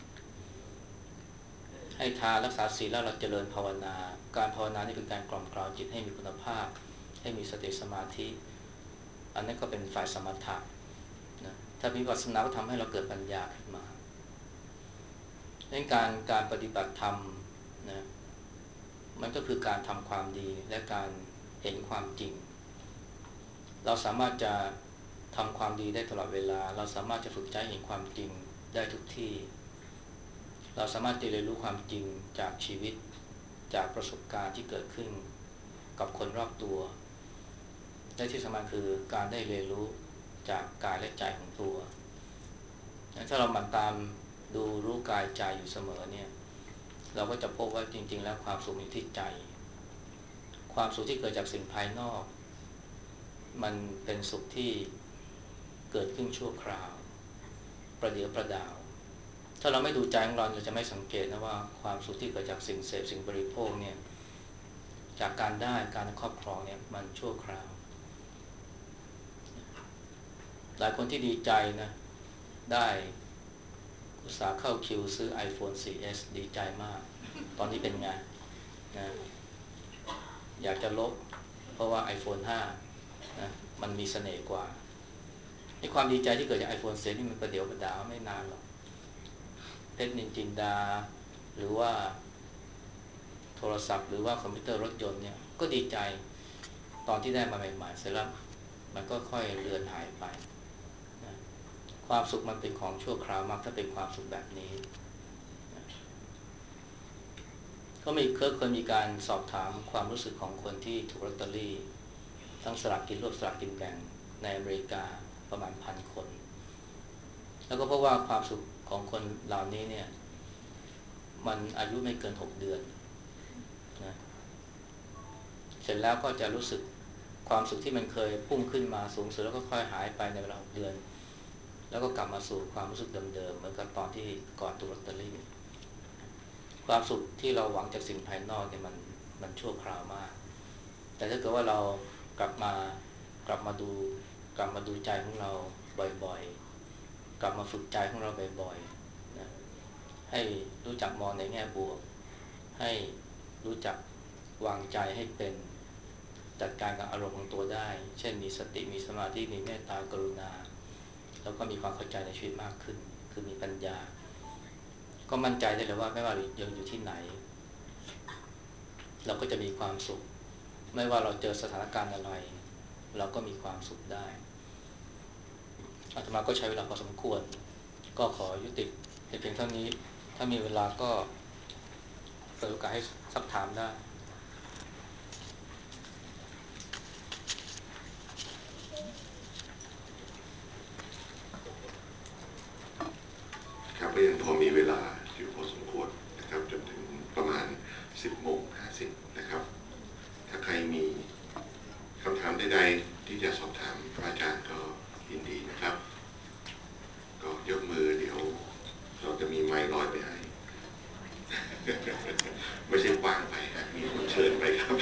ให้ทานรักษาศีลแล้วเราเจริญภาวนาการภาวนานี่เป็นการกล่อมเกลาจิตให้มีคุณภาพให้มีสติสมาธิอันนั้นก็เป็นฝ่ายสมถะนะถ้าวิปัสสนาก็ทำให้เราเกิดปัญญาขึ้นมาในการการปฏิบัติธรรมนะมันก็คือการทำความดีและการเห็นความจริงเราสามารถจะทำความดีได้ตลอดเวลาเราสามารถจะฝึกใจเห็นความจริงได้ทุกที่เราสามารถเรียนรู้ความจริงจากชีวิตจากประสบการณ์ที่เกิดขึ้นกับคนรอบตัวและที่สำคัญคือการได้เรียนรู้จากกายและใจของตัวถ้าเราหมั่นตามดูรู้กายใจอยู่เสมอเนี่ยเราก็จะพบว่าจริงๆแล้วความสุขอยู่ที่ใจความสุขที่เกิดจากสิ่งภายนอกมันเป็นสุขที่เกิดขึ้นชั่วคราวประเดี๋ยวประดาวถ้าเราไม่ดูใจของเราเราจะไม่สังเกตนะว่าความสุขที่เกิดจากสิ่งเสพสิ่งบริโภคเนี่ยจากการได้การครอบครองเนี่ยมันชั่วคราวหลายคนที่ดีใจนะได้อุตสาห์เข้าคิวซื้อ iPhone โฟร์ เอส ดีใจมากตอนนี้เป็นไงนะอยากจะลบเพราะว่า iPhone ห้านะมันมีเสน่ห์กว่าไอ้ความดีใจที่เกิดจาก iPhone โฟร์ นี่มันประเดี๋ยวประดาวไม่นานหรอกเพชรนินจินดาหรือว่าโทรศัพท์หรือว่าคอมพิวเตอร์รถยนต์เนี่ยก็ดีใจตอนที่ได้มาใหม่ๆเสร็จแล้วมันก็ค่อยเลือนหายไปนะความสุขมันเป็นของชั่วคราวมากถ้าเป็นความสุขแบบนี้นะก็มีเคยเคยมีการสอบถามความรู้สึกของคนที่ถูกลอตเตอรี่ทั้งสลากกินรวบสลากกินแบ่งในอเมริกาประมาณพันคนแล้วก็พบว่าความสุขของคนเหล่านี้เนี่ยมันอายุไม่เกินหกเดือนนะเสร็จแล้วก็จะรู้สึกความสุขที่มันเคยพุ่งขึ้นมาสูงสุดแล้วก็ค่อยหายไปในเวลาหกเดือนแล้วก็กลับมาสู่ความรู้สึกเดิมๆเหมือนกับตอนที่ก่อนถูกลอตเตอรี่ความสุขที่เราหวังจากสิ่งภายนอกเนี่ยมันมันชั่วคราวมากแต่ถ้าเกิดว่าเรากลับมากลับมาดูกลับมาดูใจของเราบ่อยๆกลับมาฝึกใจของเราบ่อยๆนะให้รู้จักมองในแง่บวกให้รู้จักวางใจให้เป็นจัดการกับอารมณ์ของตัวได้เช่นมีสติมีสมาธิมีเมตตากรุณาแล้วก็มีความเข้าใจในชีวิตมากขึ้นคือมีปัญญาก็มั่นใจได้เลยว่าไม่ว่าเราอยู่ที่ไหนเราก็จะมีความสุขไม่ว่าเราเจอสถานการณ์อะไรเราก็มีความสุขได้อาตมาก็ใช้เวลาพอสมควรก็ขอยุติเพียงเท่านี้ถ้ามีเวลาก็เปิดโอกาสให้ซักถามได้ครับก็ยังพอมีเวลาอยู่พอสมควรนะครับจนถึงประมาณสิบโมงห้าสิบนะครับถ้าใครมีคำถามใดๆที่จะสอบถามพระอาจารย์ก็ยินดีนะครับก็ยกมือเดี๋ยวเราจะมีไมค์ลอยไปให้ไม่ใช่กว้างไปครับมีคนเชิญไปครับ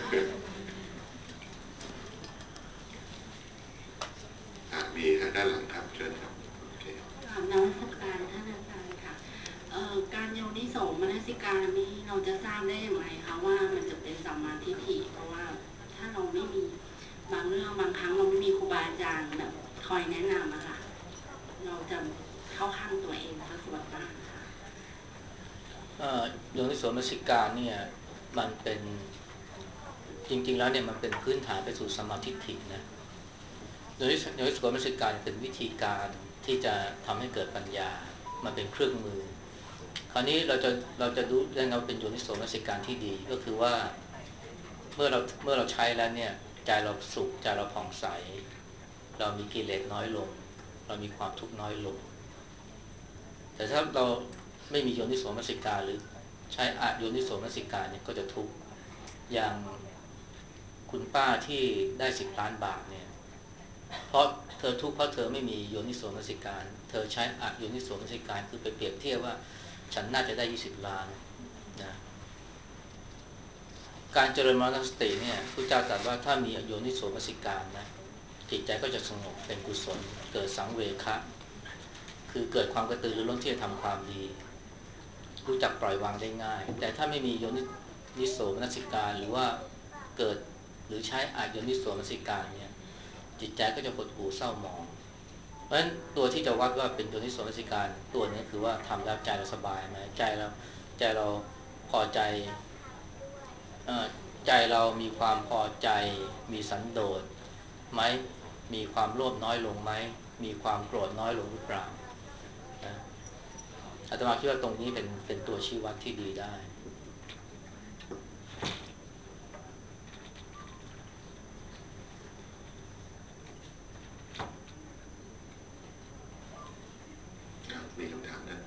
มีด้านหลังครับเชิญครับโอเคถามนวัตการท่านอาจารย์ค่ะการโยนิโสมนสิการนี้เราจะทราบได้อย่างไรคะว่ามันจะเป็นสัมมาทิฏฐิเพราะว่าถ้าเราไม่มีบางเรื่องบางครั้งเราไม่มีครูบาอาจารย์แบบคอยแนะนำอะค่ะเราจะเข้าข้างตัวเองซะส่วนมากค่ะโยนิโสมนสิการเนี่ยมันเป็นจริงๆแล้วเนี่ยมันเป็นพื้นฐานไปสู่สัมมาทิฏฐินะโดยโดยสกลมนสิการเป็นวิธีการที่จะทำให้เกิดปัญญามันเป็นเครื่องมือคราวนี้เราจะเราจะรู้ได้ไงว่าเป็นโยนิโสมนสิการที่ดีก็คือว่าเมื่อเราเมื่อเราใช้แล้วเนี่ยใจเราสุขใจเราผ่องใสเรามีกิเลสน้อยลงเรามีความทุกข์น้อยลงแต่ถ้าเราไม่มีโยนิโสมนสิการหรือใช้อโยนิโสมนสิการเนี่ยก็จะทุกข์อย่างคุณป้าที่ได้สิบล้านบาทเนี่ยเพราะเธอทุกข์เพราะเธอไม่มีโยนิโสมนสิการเธอใช้อโยนิโสมนสิการคือไปเปรียบเทียบว่าฉันน่าจะได้ยี่สิบล้านนะการเจริญมรณสติเนี่ยพระเจ้าตรัสว่าถ้ามีโยนิโสมนสิการนะจิตใจก็จะสงบเป็นกุศลเกิดสังเวคะคือเกิดความกระตือรือร้นที่จะทำความดีรู้จักปล่อยวางได้ง่ายแต่ถ้าไม่มีโยนิโสมนสิการหรือว่าเกิดหรือใช้อโยนิโสมนสิการเนี่ยจิตใจก็จะหดหู่เศร้าหมองเพราะฉะนั้นตัวที่จะวัดว่าเป็นโยนิโสมนสิการตัวนี้คือว่าทำแล้วใจเราสบายไหมใจเราใจเราพอใจใจเรามีความพอใจมีสันโดษไหมมีความโลภน้อยลงไหมมีความโกรธน้อยลงหรือเปล่าอาตมาคิดว่าตรงนี้เป็นเป็นตัวชี้วัดที่ดีได้มีคำถามนะครับ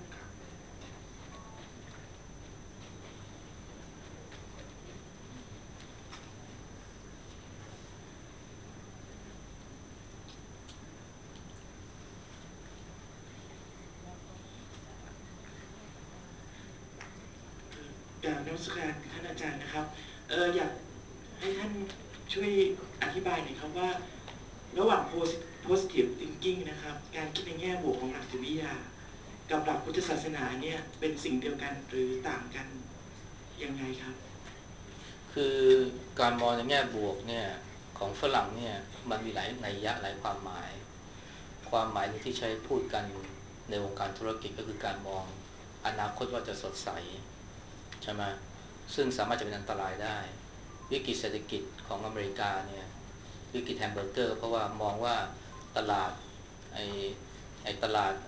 กราบนมัสการท่านอาจารย์นะครับเอออยากให้ท่านช่วยอธิบายหน่อยครับว่าระหว่าง positive thinking นะครับการคิดในแง่บวกของหลักจิตวิทยากับหลักพุทธศาสนาเนี่ยเป็นสิ่งเดียวกันหรือต่างกันยังไงครับคือการมองในแง่บวกเนี่ยของฝรั่งเนี่ยมันมีหลายนัยยะหลายความหมายความหมายที่ใช้พูดกันในวงการธุรกิจก็คือการมองอนาคตว่าจะสดใสใช่ไหมซึ่งสามารถจะเป็นอันตรายได้วิกฤตเศรษฐกิจของอเมริกาเนี่ยวิกฤตแฮมเบอร์เกอร์เพราะว่ามองว่าตลาดไอ้ไอ้ตลาด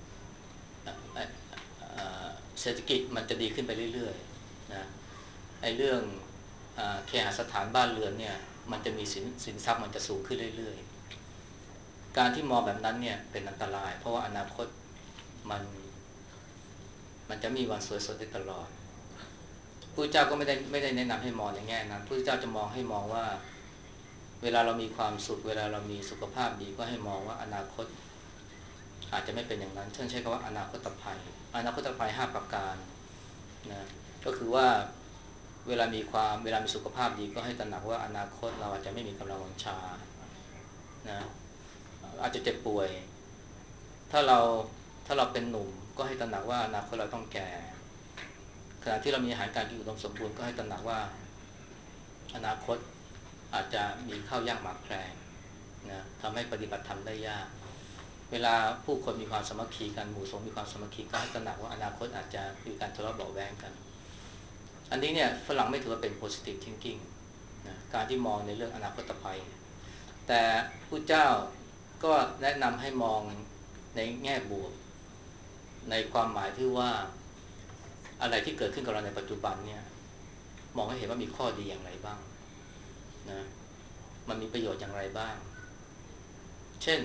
เศรษฐกิจมันจะดีขึ้นไปเรื่อยๆนะไอ้เรื่องเคหสถานบ้านเรือนเนี่ยมันจะมีสินสินทรัพย์มันจะสูงขึ้นเรื่อยๆการที่มองแบบนั้นเนี่ยเป็นอันตรายเพราะว่าอนาคตมันมันจะมีวันสวยสดได้ตลอดพระเจ้าก็ไม่ได้ไม่ได้แนะนำให้มองในแง่นั้นพระเจ้าจะมองให้มองว่าเวลาเรามีความสุขเวลาเรามีสุขภาพดีก็ให้มองว่าอนาคตอาจจะไม่เป็นอย่างนั้นท่านใช้คำว่าอนาคตภัยอนาคตภัยห้าประการนะก็คือว่าเวลามีความเวลามีสุขภาพดีก็ให้ตระหนักว่าอนาคตเราอาจจะไม่มีกำลังวังชานะอาจจะเจ็บป่วยถ้าเราถ้าเราเป็นหนุ่มก็ให้ตระหนักว่าอนาคตเราต้องแก่ขณะที่เรามีอาหารการกินอุดมสมบูรณ์ก็ให้ตระหนักว่าอนาคตอาจจะมีข้าวยากหมากแพงนะทำให้ปฏิบัติธรรมได้ยากเวลาผู้คนมีความสามัคคีกันหมู่สงฆ์มีความสามัคคีก็ให้ตระหนักว่าอนาคตอาจจะมีการทะเลาะเบาะแว้งกันอันนี้เนี่ยฝรั่งไม่ถือว่าเป็น positive thinking นะการที่มองในเรื่องอนาคตภัยแต่ผู้เจ้าก็แนะนำให้มองในแง่บวกในความหมายที่ว่าอะไรที่เกิดขึ้นกับเราในปัจจุบันเนี่ยมองให้เห็นว่ามีข้อดีอย่างไรบ้างนะมันมีประโยชน์อย่างไรบ้างเช่น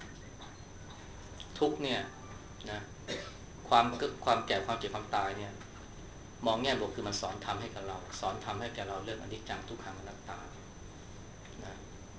ทุกเนี่ยนะความความแก่ความเจ็บความตายเนี่ยมองแง่บวกคือมันสอนทำให้กับเราสอนทำให้แก่เราเรื่องอนิจจังทุกขังอนัตตานะ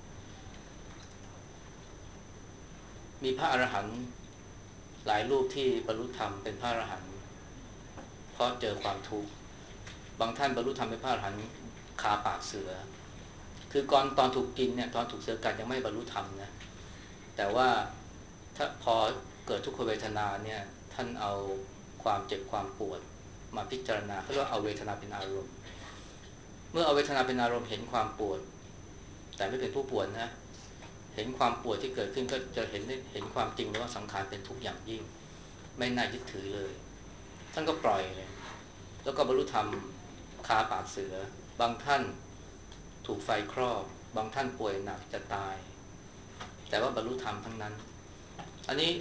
มีพระอรหันต์หลายรูปที่บรรลุธรรมเป็นพระอรหันต์เพราะเจอความทุกข์บางท่านบรรลุธรรมเป็นพระอรหันต์คาปากเสือคือก่อนตอนถูกกินเนี่ยตอนถูกเสือกัดยังไม่บรรลุธรรมนะแต่ว่าถ้าพอเกิดทุกขเวทนาเนี่ยท่านเอาความเจ็บความปวดมาพิจารณาเขาเรียกว่าเอาเวทนาเป็นอารมณ์เมื่อเอาเวทนาเป็นอารมณ์เห็นความปวดแต่ไม่เป็นผู้ปวดนะเห็นความปวดที่เกิดขึ้นก็จะเห็นเห็นความจริงว่าสังขารเป็นทุกข์อย่างยิ่งไม่น่ายึดถือเลยท่านก็ปล่อยเลยแล้วก็บรรลุธรรมคาปากเสือบางท่านถูกไฟครอบบางท่านป่วยหนักจะตายแต่ว่าบรรลุธรรมทั้งนั้นอันนี้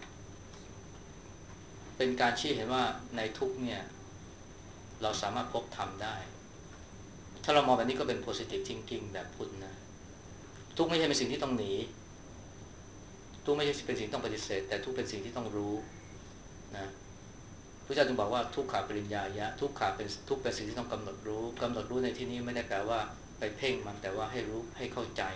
เป็นการชี้เห็นว่าในทุกเนี่ยเราสามารถพบธรรมได้ถ้าเรามองแบบนี้ก็เป็น positive thinking แบบพุทธนะทุกไม่ใช่เป็นสิ่งที่ต้องหนีทุกไม่ใช่เป็นสิ่งต้องปฏิเสธแต่ทุกเป็นสิ่งที่ต้องรู้นะพระเจ้าจึงบอกว่าทุกขาปริญญายะทุกขาเป็นทุกเป็นสิ่งที่ต้องกำหนดรู้กำหนดรู้ในที่นี้ไม่ได้แปลว่าไปเพ่งมันแต่ว่าให้รู้ให้เข้าใจ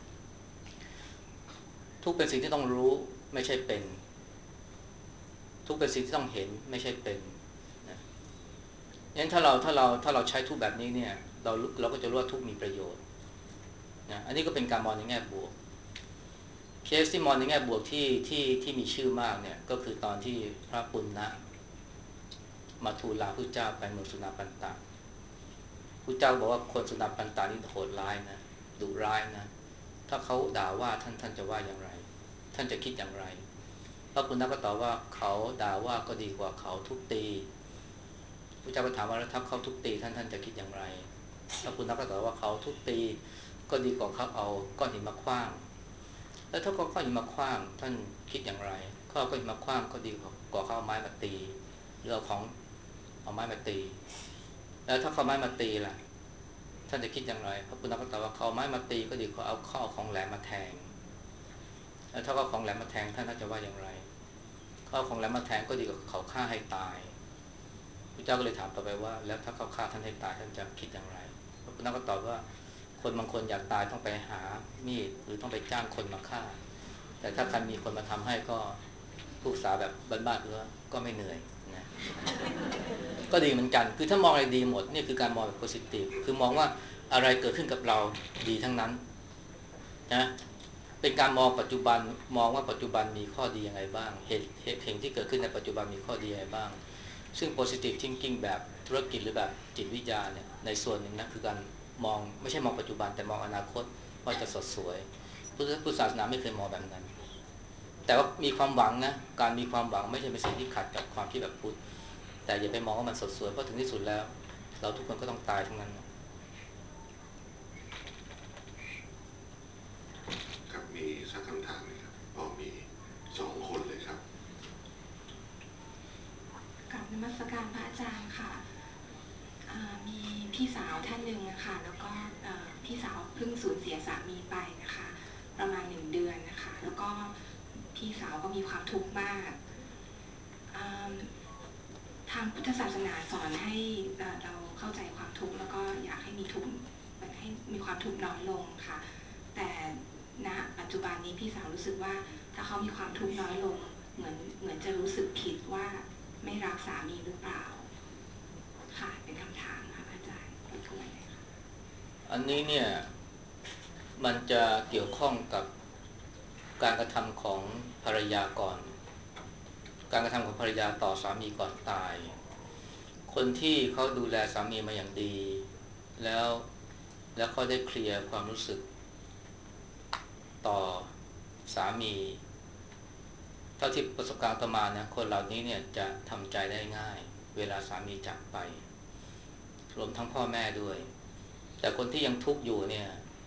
ทุกเป็นสิ่งที่ต้องรู้ไม่ใช่เป็นทุกเป็นสิ่งที่ต้องเห็นไม่ใช่เป็นนะงั้นถ้าเราถ้าเราถ้าเราใช้ทุกแบบนี้เนี่ยเราเราก็จะรู้ว่าทุกมีประโยชน์นะอันนี้ก็เป็นการมองในแง่บวกเคสที่มองในแง่บวกที่ที่ที่มีชื่อมากเนี่ยก็คือตอนที่พระปุณณะมาทูลลาพระเจ้าไปเมืองสุนาปันตะพระเจ้าบอกว่าคนสุนาปันตะนี่โหดร้ายนะดุร้ายนะถ้าเขาด่าว่าท่านท่านจะว่าอย่างไรท่านจะคิดอย่างไรพระปุณณะก็ตอบว่าเขาด่าว่าก็ดีกว่าเขาทุบตีพระเจ้าก็ถามว่าแล้วถ้าเขาทุบตีท่านท่านจะคิดอย่างไรพระปุณณะก็ตอบว่าเขาทุบตีก็ดีกว่าเขาเอาก้อนหินมาขว้างแล้วถ้าเขาก้อนหินมาขว้างท่านคิดอย่างไรเขาเอาก้อนหินมาขว้างก็ดีกว่าเขาเอาไม้มาตีหรือเอาของเอาไม้มาตีแล้วถ้าเขาไม้มาตีล่ะท่านจะคิดอย่างไรพระปุณณะก็ตอบว่าเขาไม้มาตีก็ดีกว่าเอาข้อของแหลมมาแทงแล้วถ้าเขาของแหลมมาแทงท่านน่าจะว่าอย่างไรเขาของแหลมมาแทงก็ดีกว่าเขาฆ่าให้ตายพระเจ้าก็เลยถามต่อไปว่าแล้วถ้าเขาฆ่าท่านให้ตายท่านจะคิดอย่างไรพระปุณณะก็ตอบว่าคนบางคนอยากตายต้องไปหามีดหรือต้องไปจ้างคนมาฆ่าแต่ถ้าใครมีคนมาทำให้ก็พูดภาษาแบบบ้านๆเออก็ไม่เหนื่อยนะก็ดีเหมือนกันคือถ้ามองอะไรดีหมดนี่คือการมองแบบ positive คือมองว่าอะไรเกิดขึ้นกับเราดีทั้งนั้นนะเป็นการมองปัจจุบันมองว่าปัจจุบันมีข้อดียังไงบ้างเหตุเหตุที่เกิดขึ้นในปัจจุบันมีข้อดียังไงบ้างซึ่ง positive thinking แบบธุรกิจหรือแบบจิตวิทยาเนี่ยในส่วนหนึ่งนะคือการมองไม่ใช่มองปัจจุบันแต่มองอนาคตว่าจะสดสวยพุทธศาสนาไม่เคยมองแบบนั้นแต่ว่ามีความหวังนะการมีความหวังไม่ใช่เป็นสิ่งที่ขัดกับความคิดแบบพุทธแต่อย่าไปมองว่ามันสดสวยเพราะถึงที่สุดแล้วเราทุกคนก็ต้องตายทั้งนั้นครับมีสักคำถามไหมครับอ๋อมีสองคนเลยครับกราบนมัสการพระอาจารย์ค่ะมีพี่สาวท่านหนึ่งนะคะแล้วก็พี่สาวเพิ่งสูญเสียสามีไปนะคะประมาณหนึ่งเดือนนะคะแล้วก็พี่สาวก็มีความทุกข์มากทางพุทธศาสนาสอนให้เราเข้าใจความทุกข์แล้วก็อยากให้มีทุกข์ให้มีความทุกข์น้อยลงค่ะแต่ณปัจจุบันนี้พี่สาวรู้สึกว่าถ้าเขามีความทุกข์น้อยลงเหมือนเหมือนจะรู้สึกผิดว่าไม่รักสามีหรือเปล่าค่ะเป็นคำถามค่ะอาจารย์รบกวนเลยค่ะอันนี้เนี่ยมันจะเกี่ยวข้องกับการกระทำของภรรยาก่อนการกระทำของภรรยาต่อสามีก่อนตายคนที่เขาดูแลสามีมาอย่างดีแล้วแล้วเขาได้เคลียร์ความรู้สึกต่อสามีเท่าที่ประสบการณ์ต่อมานะคนเหล่านี้เนี่ยจะทำใจได้ง่ายเวลาสามีจากไปรวมทั้งพ่อแม่ด้วยแต่คนที่ยังทุกข์อยู่เนี่ย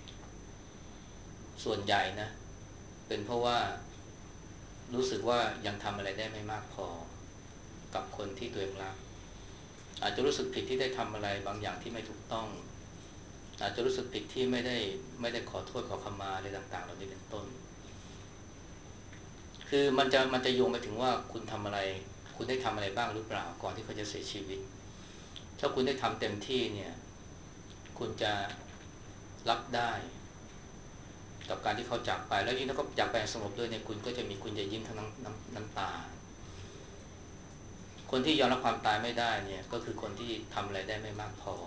ส่วนใหญ่นะเป็นเพราะว่ารู้สึกว่ายังทำอะไรได้ไม่มากพอกับคนที่ตัวเองรักอาจจะรู้สึกผิดที่ได้ทำอะไรบางอย่างที่ไม่ถูกต้องอาจจะรู้สึกผิดที่ไม่ได้ไม่ได้ขอโทษขอขมาอะไรต่างๆเหล่านี้เป็นต้นคือมันจะมันจะโยงไปถึงว่าคุณทำอะไรคุณได้ทำอะไรบ้างหรือเปล่าก่อนที่เขาจะเสียชีวิตถ้าคุณได้ทำเต็มที่เนี่ยคุณจะรับได้กับการที่เขาจากไปแล้วยิ่งถ้าเขาจากไปสงบด้วยเนี่ยคุณก็จะมีคุณจะยิ้มทั้งน้ำน้ำน้ำตาคนที่ยอมรับความตายไม่ได้เนี่ยก็คือคนที่ทำอะไรได้ไม่มากพอ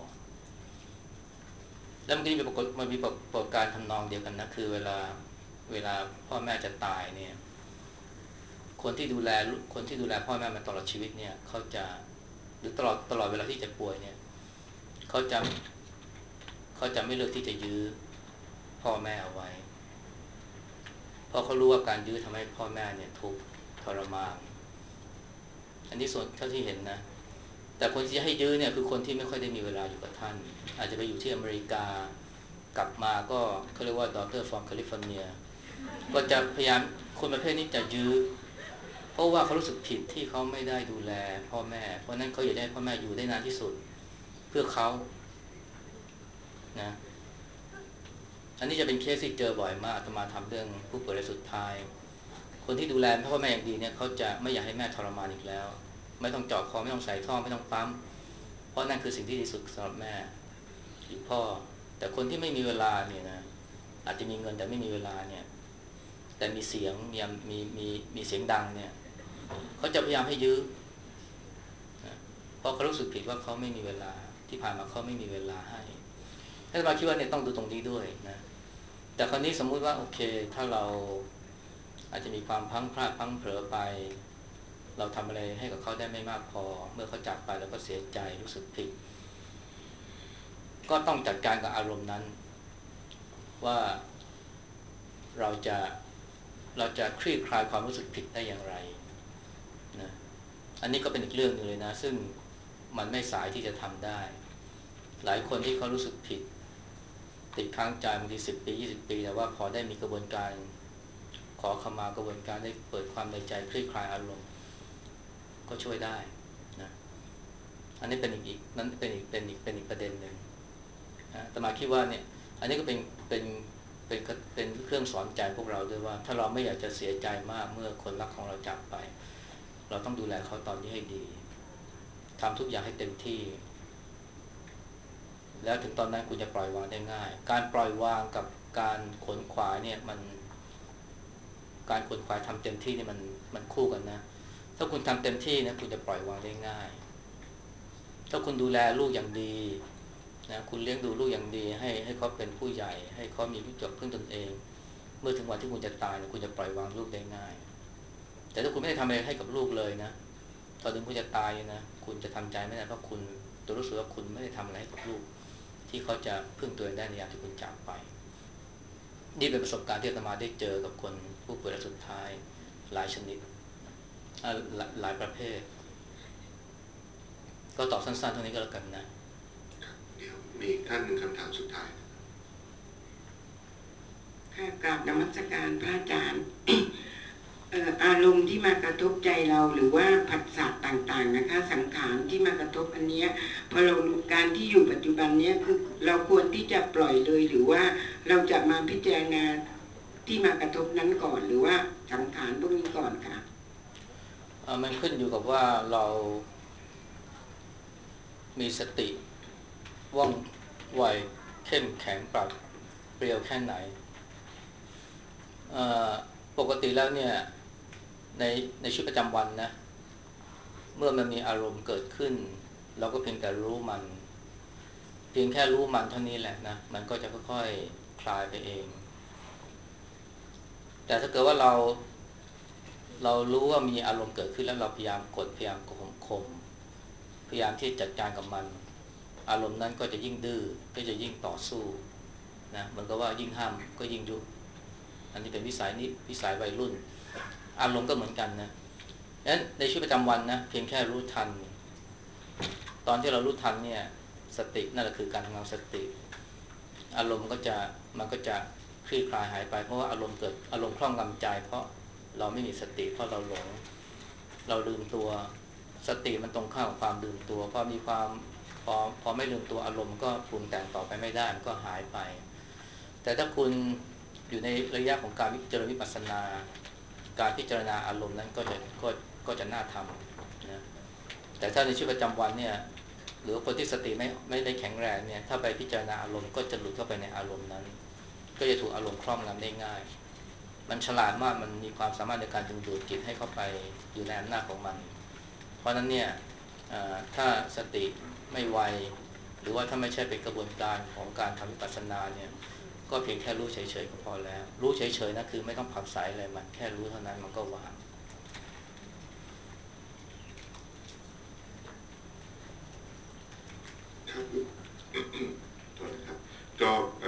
แล้วมันก็มีปรากฏมันมีปรากฏการณ์ทำนองเดียวกันนะคือเวลาเวลาพ่อแม่จะตายเนี่ยคนที่ดูแลคนที่ดูแลพ่อแม่มาตลอดชีวิตเนี่ยเขาจะหรือตลอดตลอดเวลาที่เจ็บป่วยเนี่ยเขาจะเขาจะไม่เลือกที่จะยื้อพ่อแม่เอาไว้เพราะเขารู้ว่าการยื้อทำให้พ่อแม่เนี่ยทุกข์ทรมานอันนี้ส่วนเท่าที่เห็นนะแต่คนที่จะให้ยื้อเนี่ยคือคนที่ไม่ค่อยได้มีเวลาอยู่กับท่านอาจจะไปอยู่ที่อเมริกากลับมาก็เขาเรียกว่า daughter from California ก็จะพยายามคนประเภทนี้จะยื้อเพราะว่าเขารู้สึกผิดที่เขาไม่ได้ดูแลพ่อแม่เพราะนั้นเขาอยากให้พ่อแม่อยู่ได้นานที่สุดเพื่อเขานะอันนี้จะเป็นเคสที่เจอบ่อยมากอาตมาทำเรื่องผู้ป่วยรายสุดท้ายคนที่ดูแลพ่อแม่อย่างดีเนี่ยเขาจะไม่อยากให้แม่ทรมานอีกแล้วไม่ต้องเจาะคอไม่ต้องใส่ท่อไม่ต้องปั๊มเพราะนั่นคือสิ่งที่ดีสุดสำหรับแม่หรือพ่อแต่คนที่ไม่มีเวลาเนี่ยนะอาจจะมีเงินแต่ไม่มีเวลาเนี่ยแต่มีเสียงมีมีมีมีเสียงดังเนี่ยเขาจะพยายามให้ยื้อนะเพราะเขารู้สึกผิดว่าเขาไม่มีเวลาที่ผ่านมาเขาไม่มีเวลาให้ถ้าเราคิดว่าเนี่ยต้องดูตรงนี้ด้วยนะแต่คราวนี้สมมุติว่าโอเคถ้าเราอาจจะมีความพลั้งพลาดพลั้งเผลอไปเราทำอะไรให้กับเขาได้ไม่มากพอเมื่อเขาจากไปเราก็เสียใจรู้สึกผิดก็ต้องจัดการกับอารมณ์นั้นว่าเราจะเราจะคลี่คลายความรู้สึกผิดได้อย่างไรนะอันนี้ก็เป็นอีกเรื่องนึงเลยนะซึ่งมันไม่สายที่จะทำได้หลายคนที่เขารู้สึกผิดติดค้างใจบางทีสิบปียี่สิบปีแต่ว่าพอได้มีกระบวนการขอขมากระบวนการได้เปิดความในใจคลี่คลายอารมณ์ก็ช่วยได้นะอันนี้เป็นอีกนั้นเป็นอีกเป็นอีกเป็นอีกประเด็นหนึ่งนะแต่มาคิดว่าเนี่ยอันนี้ก็เป็นเป็นเป็นเป็นเครื่องสอนใจพวกเราด้วยว่าถ้าเราไม่อยากจะเสียใจมากเมื่อคนรักของเราจากไปเราต้องดูแลเขาตอนนี้ให้ดีทำทุกอย่างให้เต็มที่แล้วถึงตอนนั้นคุณจะปล่อยวางได้ง่ายการปล่อยวางกับการขนขวายเนี่ยมันการขนขวายทำเต็มที่นี่มันมันคู่กันนะถ้าคุณทำเต็มที่นะคุณจะปล่อยวางได้ง่ายถ้าคุณดูแลลูกอย่างดีนะคุณเลี้ยงดูลูกอย่างดีให้ให้เขาเป็นผู้ใหญ่ให้เขามีที่พึ่งตนเองเมื่อถึงวันที่คุณจะตายคุณจะปล่อยวางลูกได้ง่ายแต่ถ้าคุณไม่ได้ทำอะไรให้กับลูกเลยนะตอนถึงคุณจะตายนะคุณจะทำใจไม่ได้เพราะคุณจะรู้สึกว่าคุณไม่ได้ทำอะไรให้กับลูกที่เขาจะพึ่งตัวเองได้ในยามที่คุณจากไปนี่เป็นประสบการณ์ที่อาตมาได้เจอกับคนผู้ป่วยรายสุดท้ายหลายชนิดหลายประเภทก็ตอบสั้นๆเท่านี้ก็แล้วกันนะเดี๋ยวมีท่านคำถามสุดท้ายค่ะกราบนมัสการพระอาจารย์ อารมณ์ที่มากระทบใจเราหรือว่าผัสสะต่างๆนะคะสังขารที่มากระทบอันนี้พอเราการที่อยู่ปัจจุบันนี้คือเราควรที่จะปล่อยเลยหรือว่าเราจะมาพิจารณาที่มากระทบนั้นก่อนหรือว่าสังขารพวกนี้ก่อนค่ะมันขึ้นอยู่กับว่าเรามีสติว่องไวเข้มแข็งปราดเปรียวแค่ไหนปกติแล้วเนี่ยในในชีวิตประจำวันนะเมื่อมันมีอารมณ์เกิดขึ้นเราก็เพียงแต่รู้มันเพียงแค่รู้มันเท่านี้แหละนะมันก็จะค่อยๆคลายไปเองแต่ถ้าเกิดว่าเราเรารู้ว่ามีอารมณ์เกิดขึ้นแล้วเราพยายามกดพยายามข่มข่มพยายามที่จัดการกับมันอารมณ์นั้นก็จะยิ่งดื้อก็จะยิ่งต่อสู้นะเหมือนกับว่ายิ่งห้ามก็ยิ่งยุบอันนี้เป็นวิสัยนี้วิสัยวัยรุ่นอารมณ์ก็เหมือนกันนะงั้นในชีวิตประจำวันนะเพียงแค่รู้ทันตอนที่เรารู้ทันเนี่ยสตินั่นแหละคือการทำงานสติอารมณ์ก็จะมันก็จะคลี่คลายหายไปเพราะว่าอารมณ์เกิดอารมณ์ครอบงำใจเพราะเราไม่มีสติเพราะเราหลงเราลืมตัวสติมันตรงข้ามกับความลืมตัวพอมีความพอพอไม่ลืมตัวอารมณ์ก็ปรุงแต่งต่อไปไม่ได้มันก็หายไปแต่ถ้าคุณอยู่ในระยะของการเจริญวิปัสสนาการพิจารณาอารมณ์นั้นก็จะก็ก็จะน่าทำนะแต่ถ้าในชีวิตประจำวันเนี่ยหรือคนที่สติไม่ไม่ได้แข็งแรงเนี่ยถ้าไปพิจารณาอารมณ์ก็จะหลุดเข้าไปในอารมณ์นั้นก็จะถูกอารมณ์ครอบงำได้ง่ายมันฉลาดมากมันมีความสามารถในการดึงดูดจิตให้เข้าไปอยู่ในอำนาจของมันเพราะนั้นเนี่ยถ้าสติไม่ไวหรือว่าถ้าไม่ใช่เป็นกระบวนการของการทำวิปัสสนาเนี่ยก็เพียงแค่รู้เฉยๆก็พอแล้วรู้เฉยๆนะคือไม่ต้องผักใสอะไรมันแค่รู้เท่านั้นมันก็วางครับ โทษนะครับก็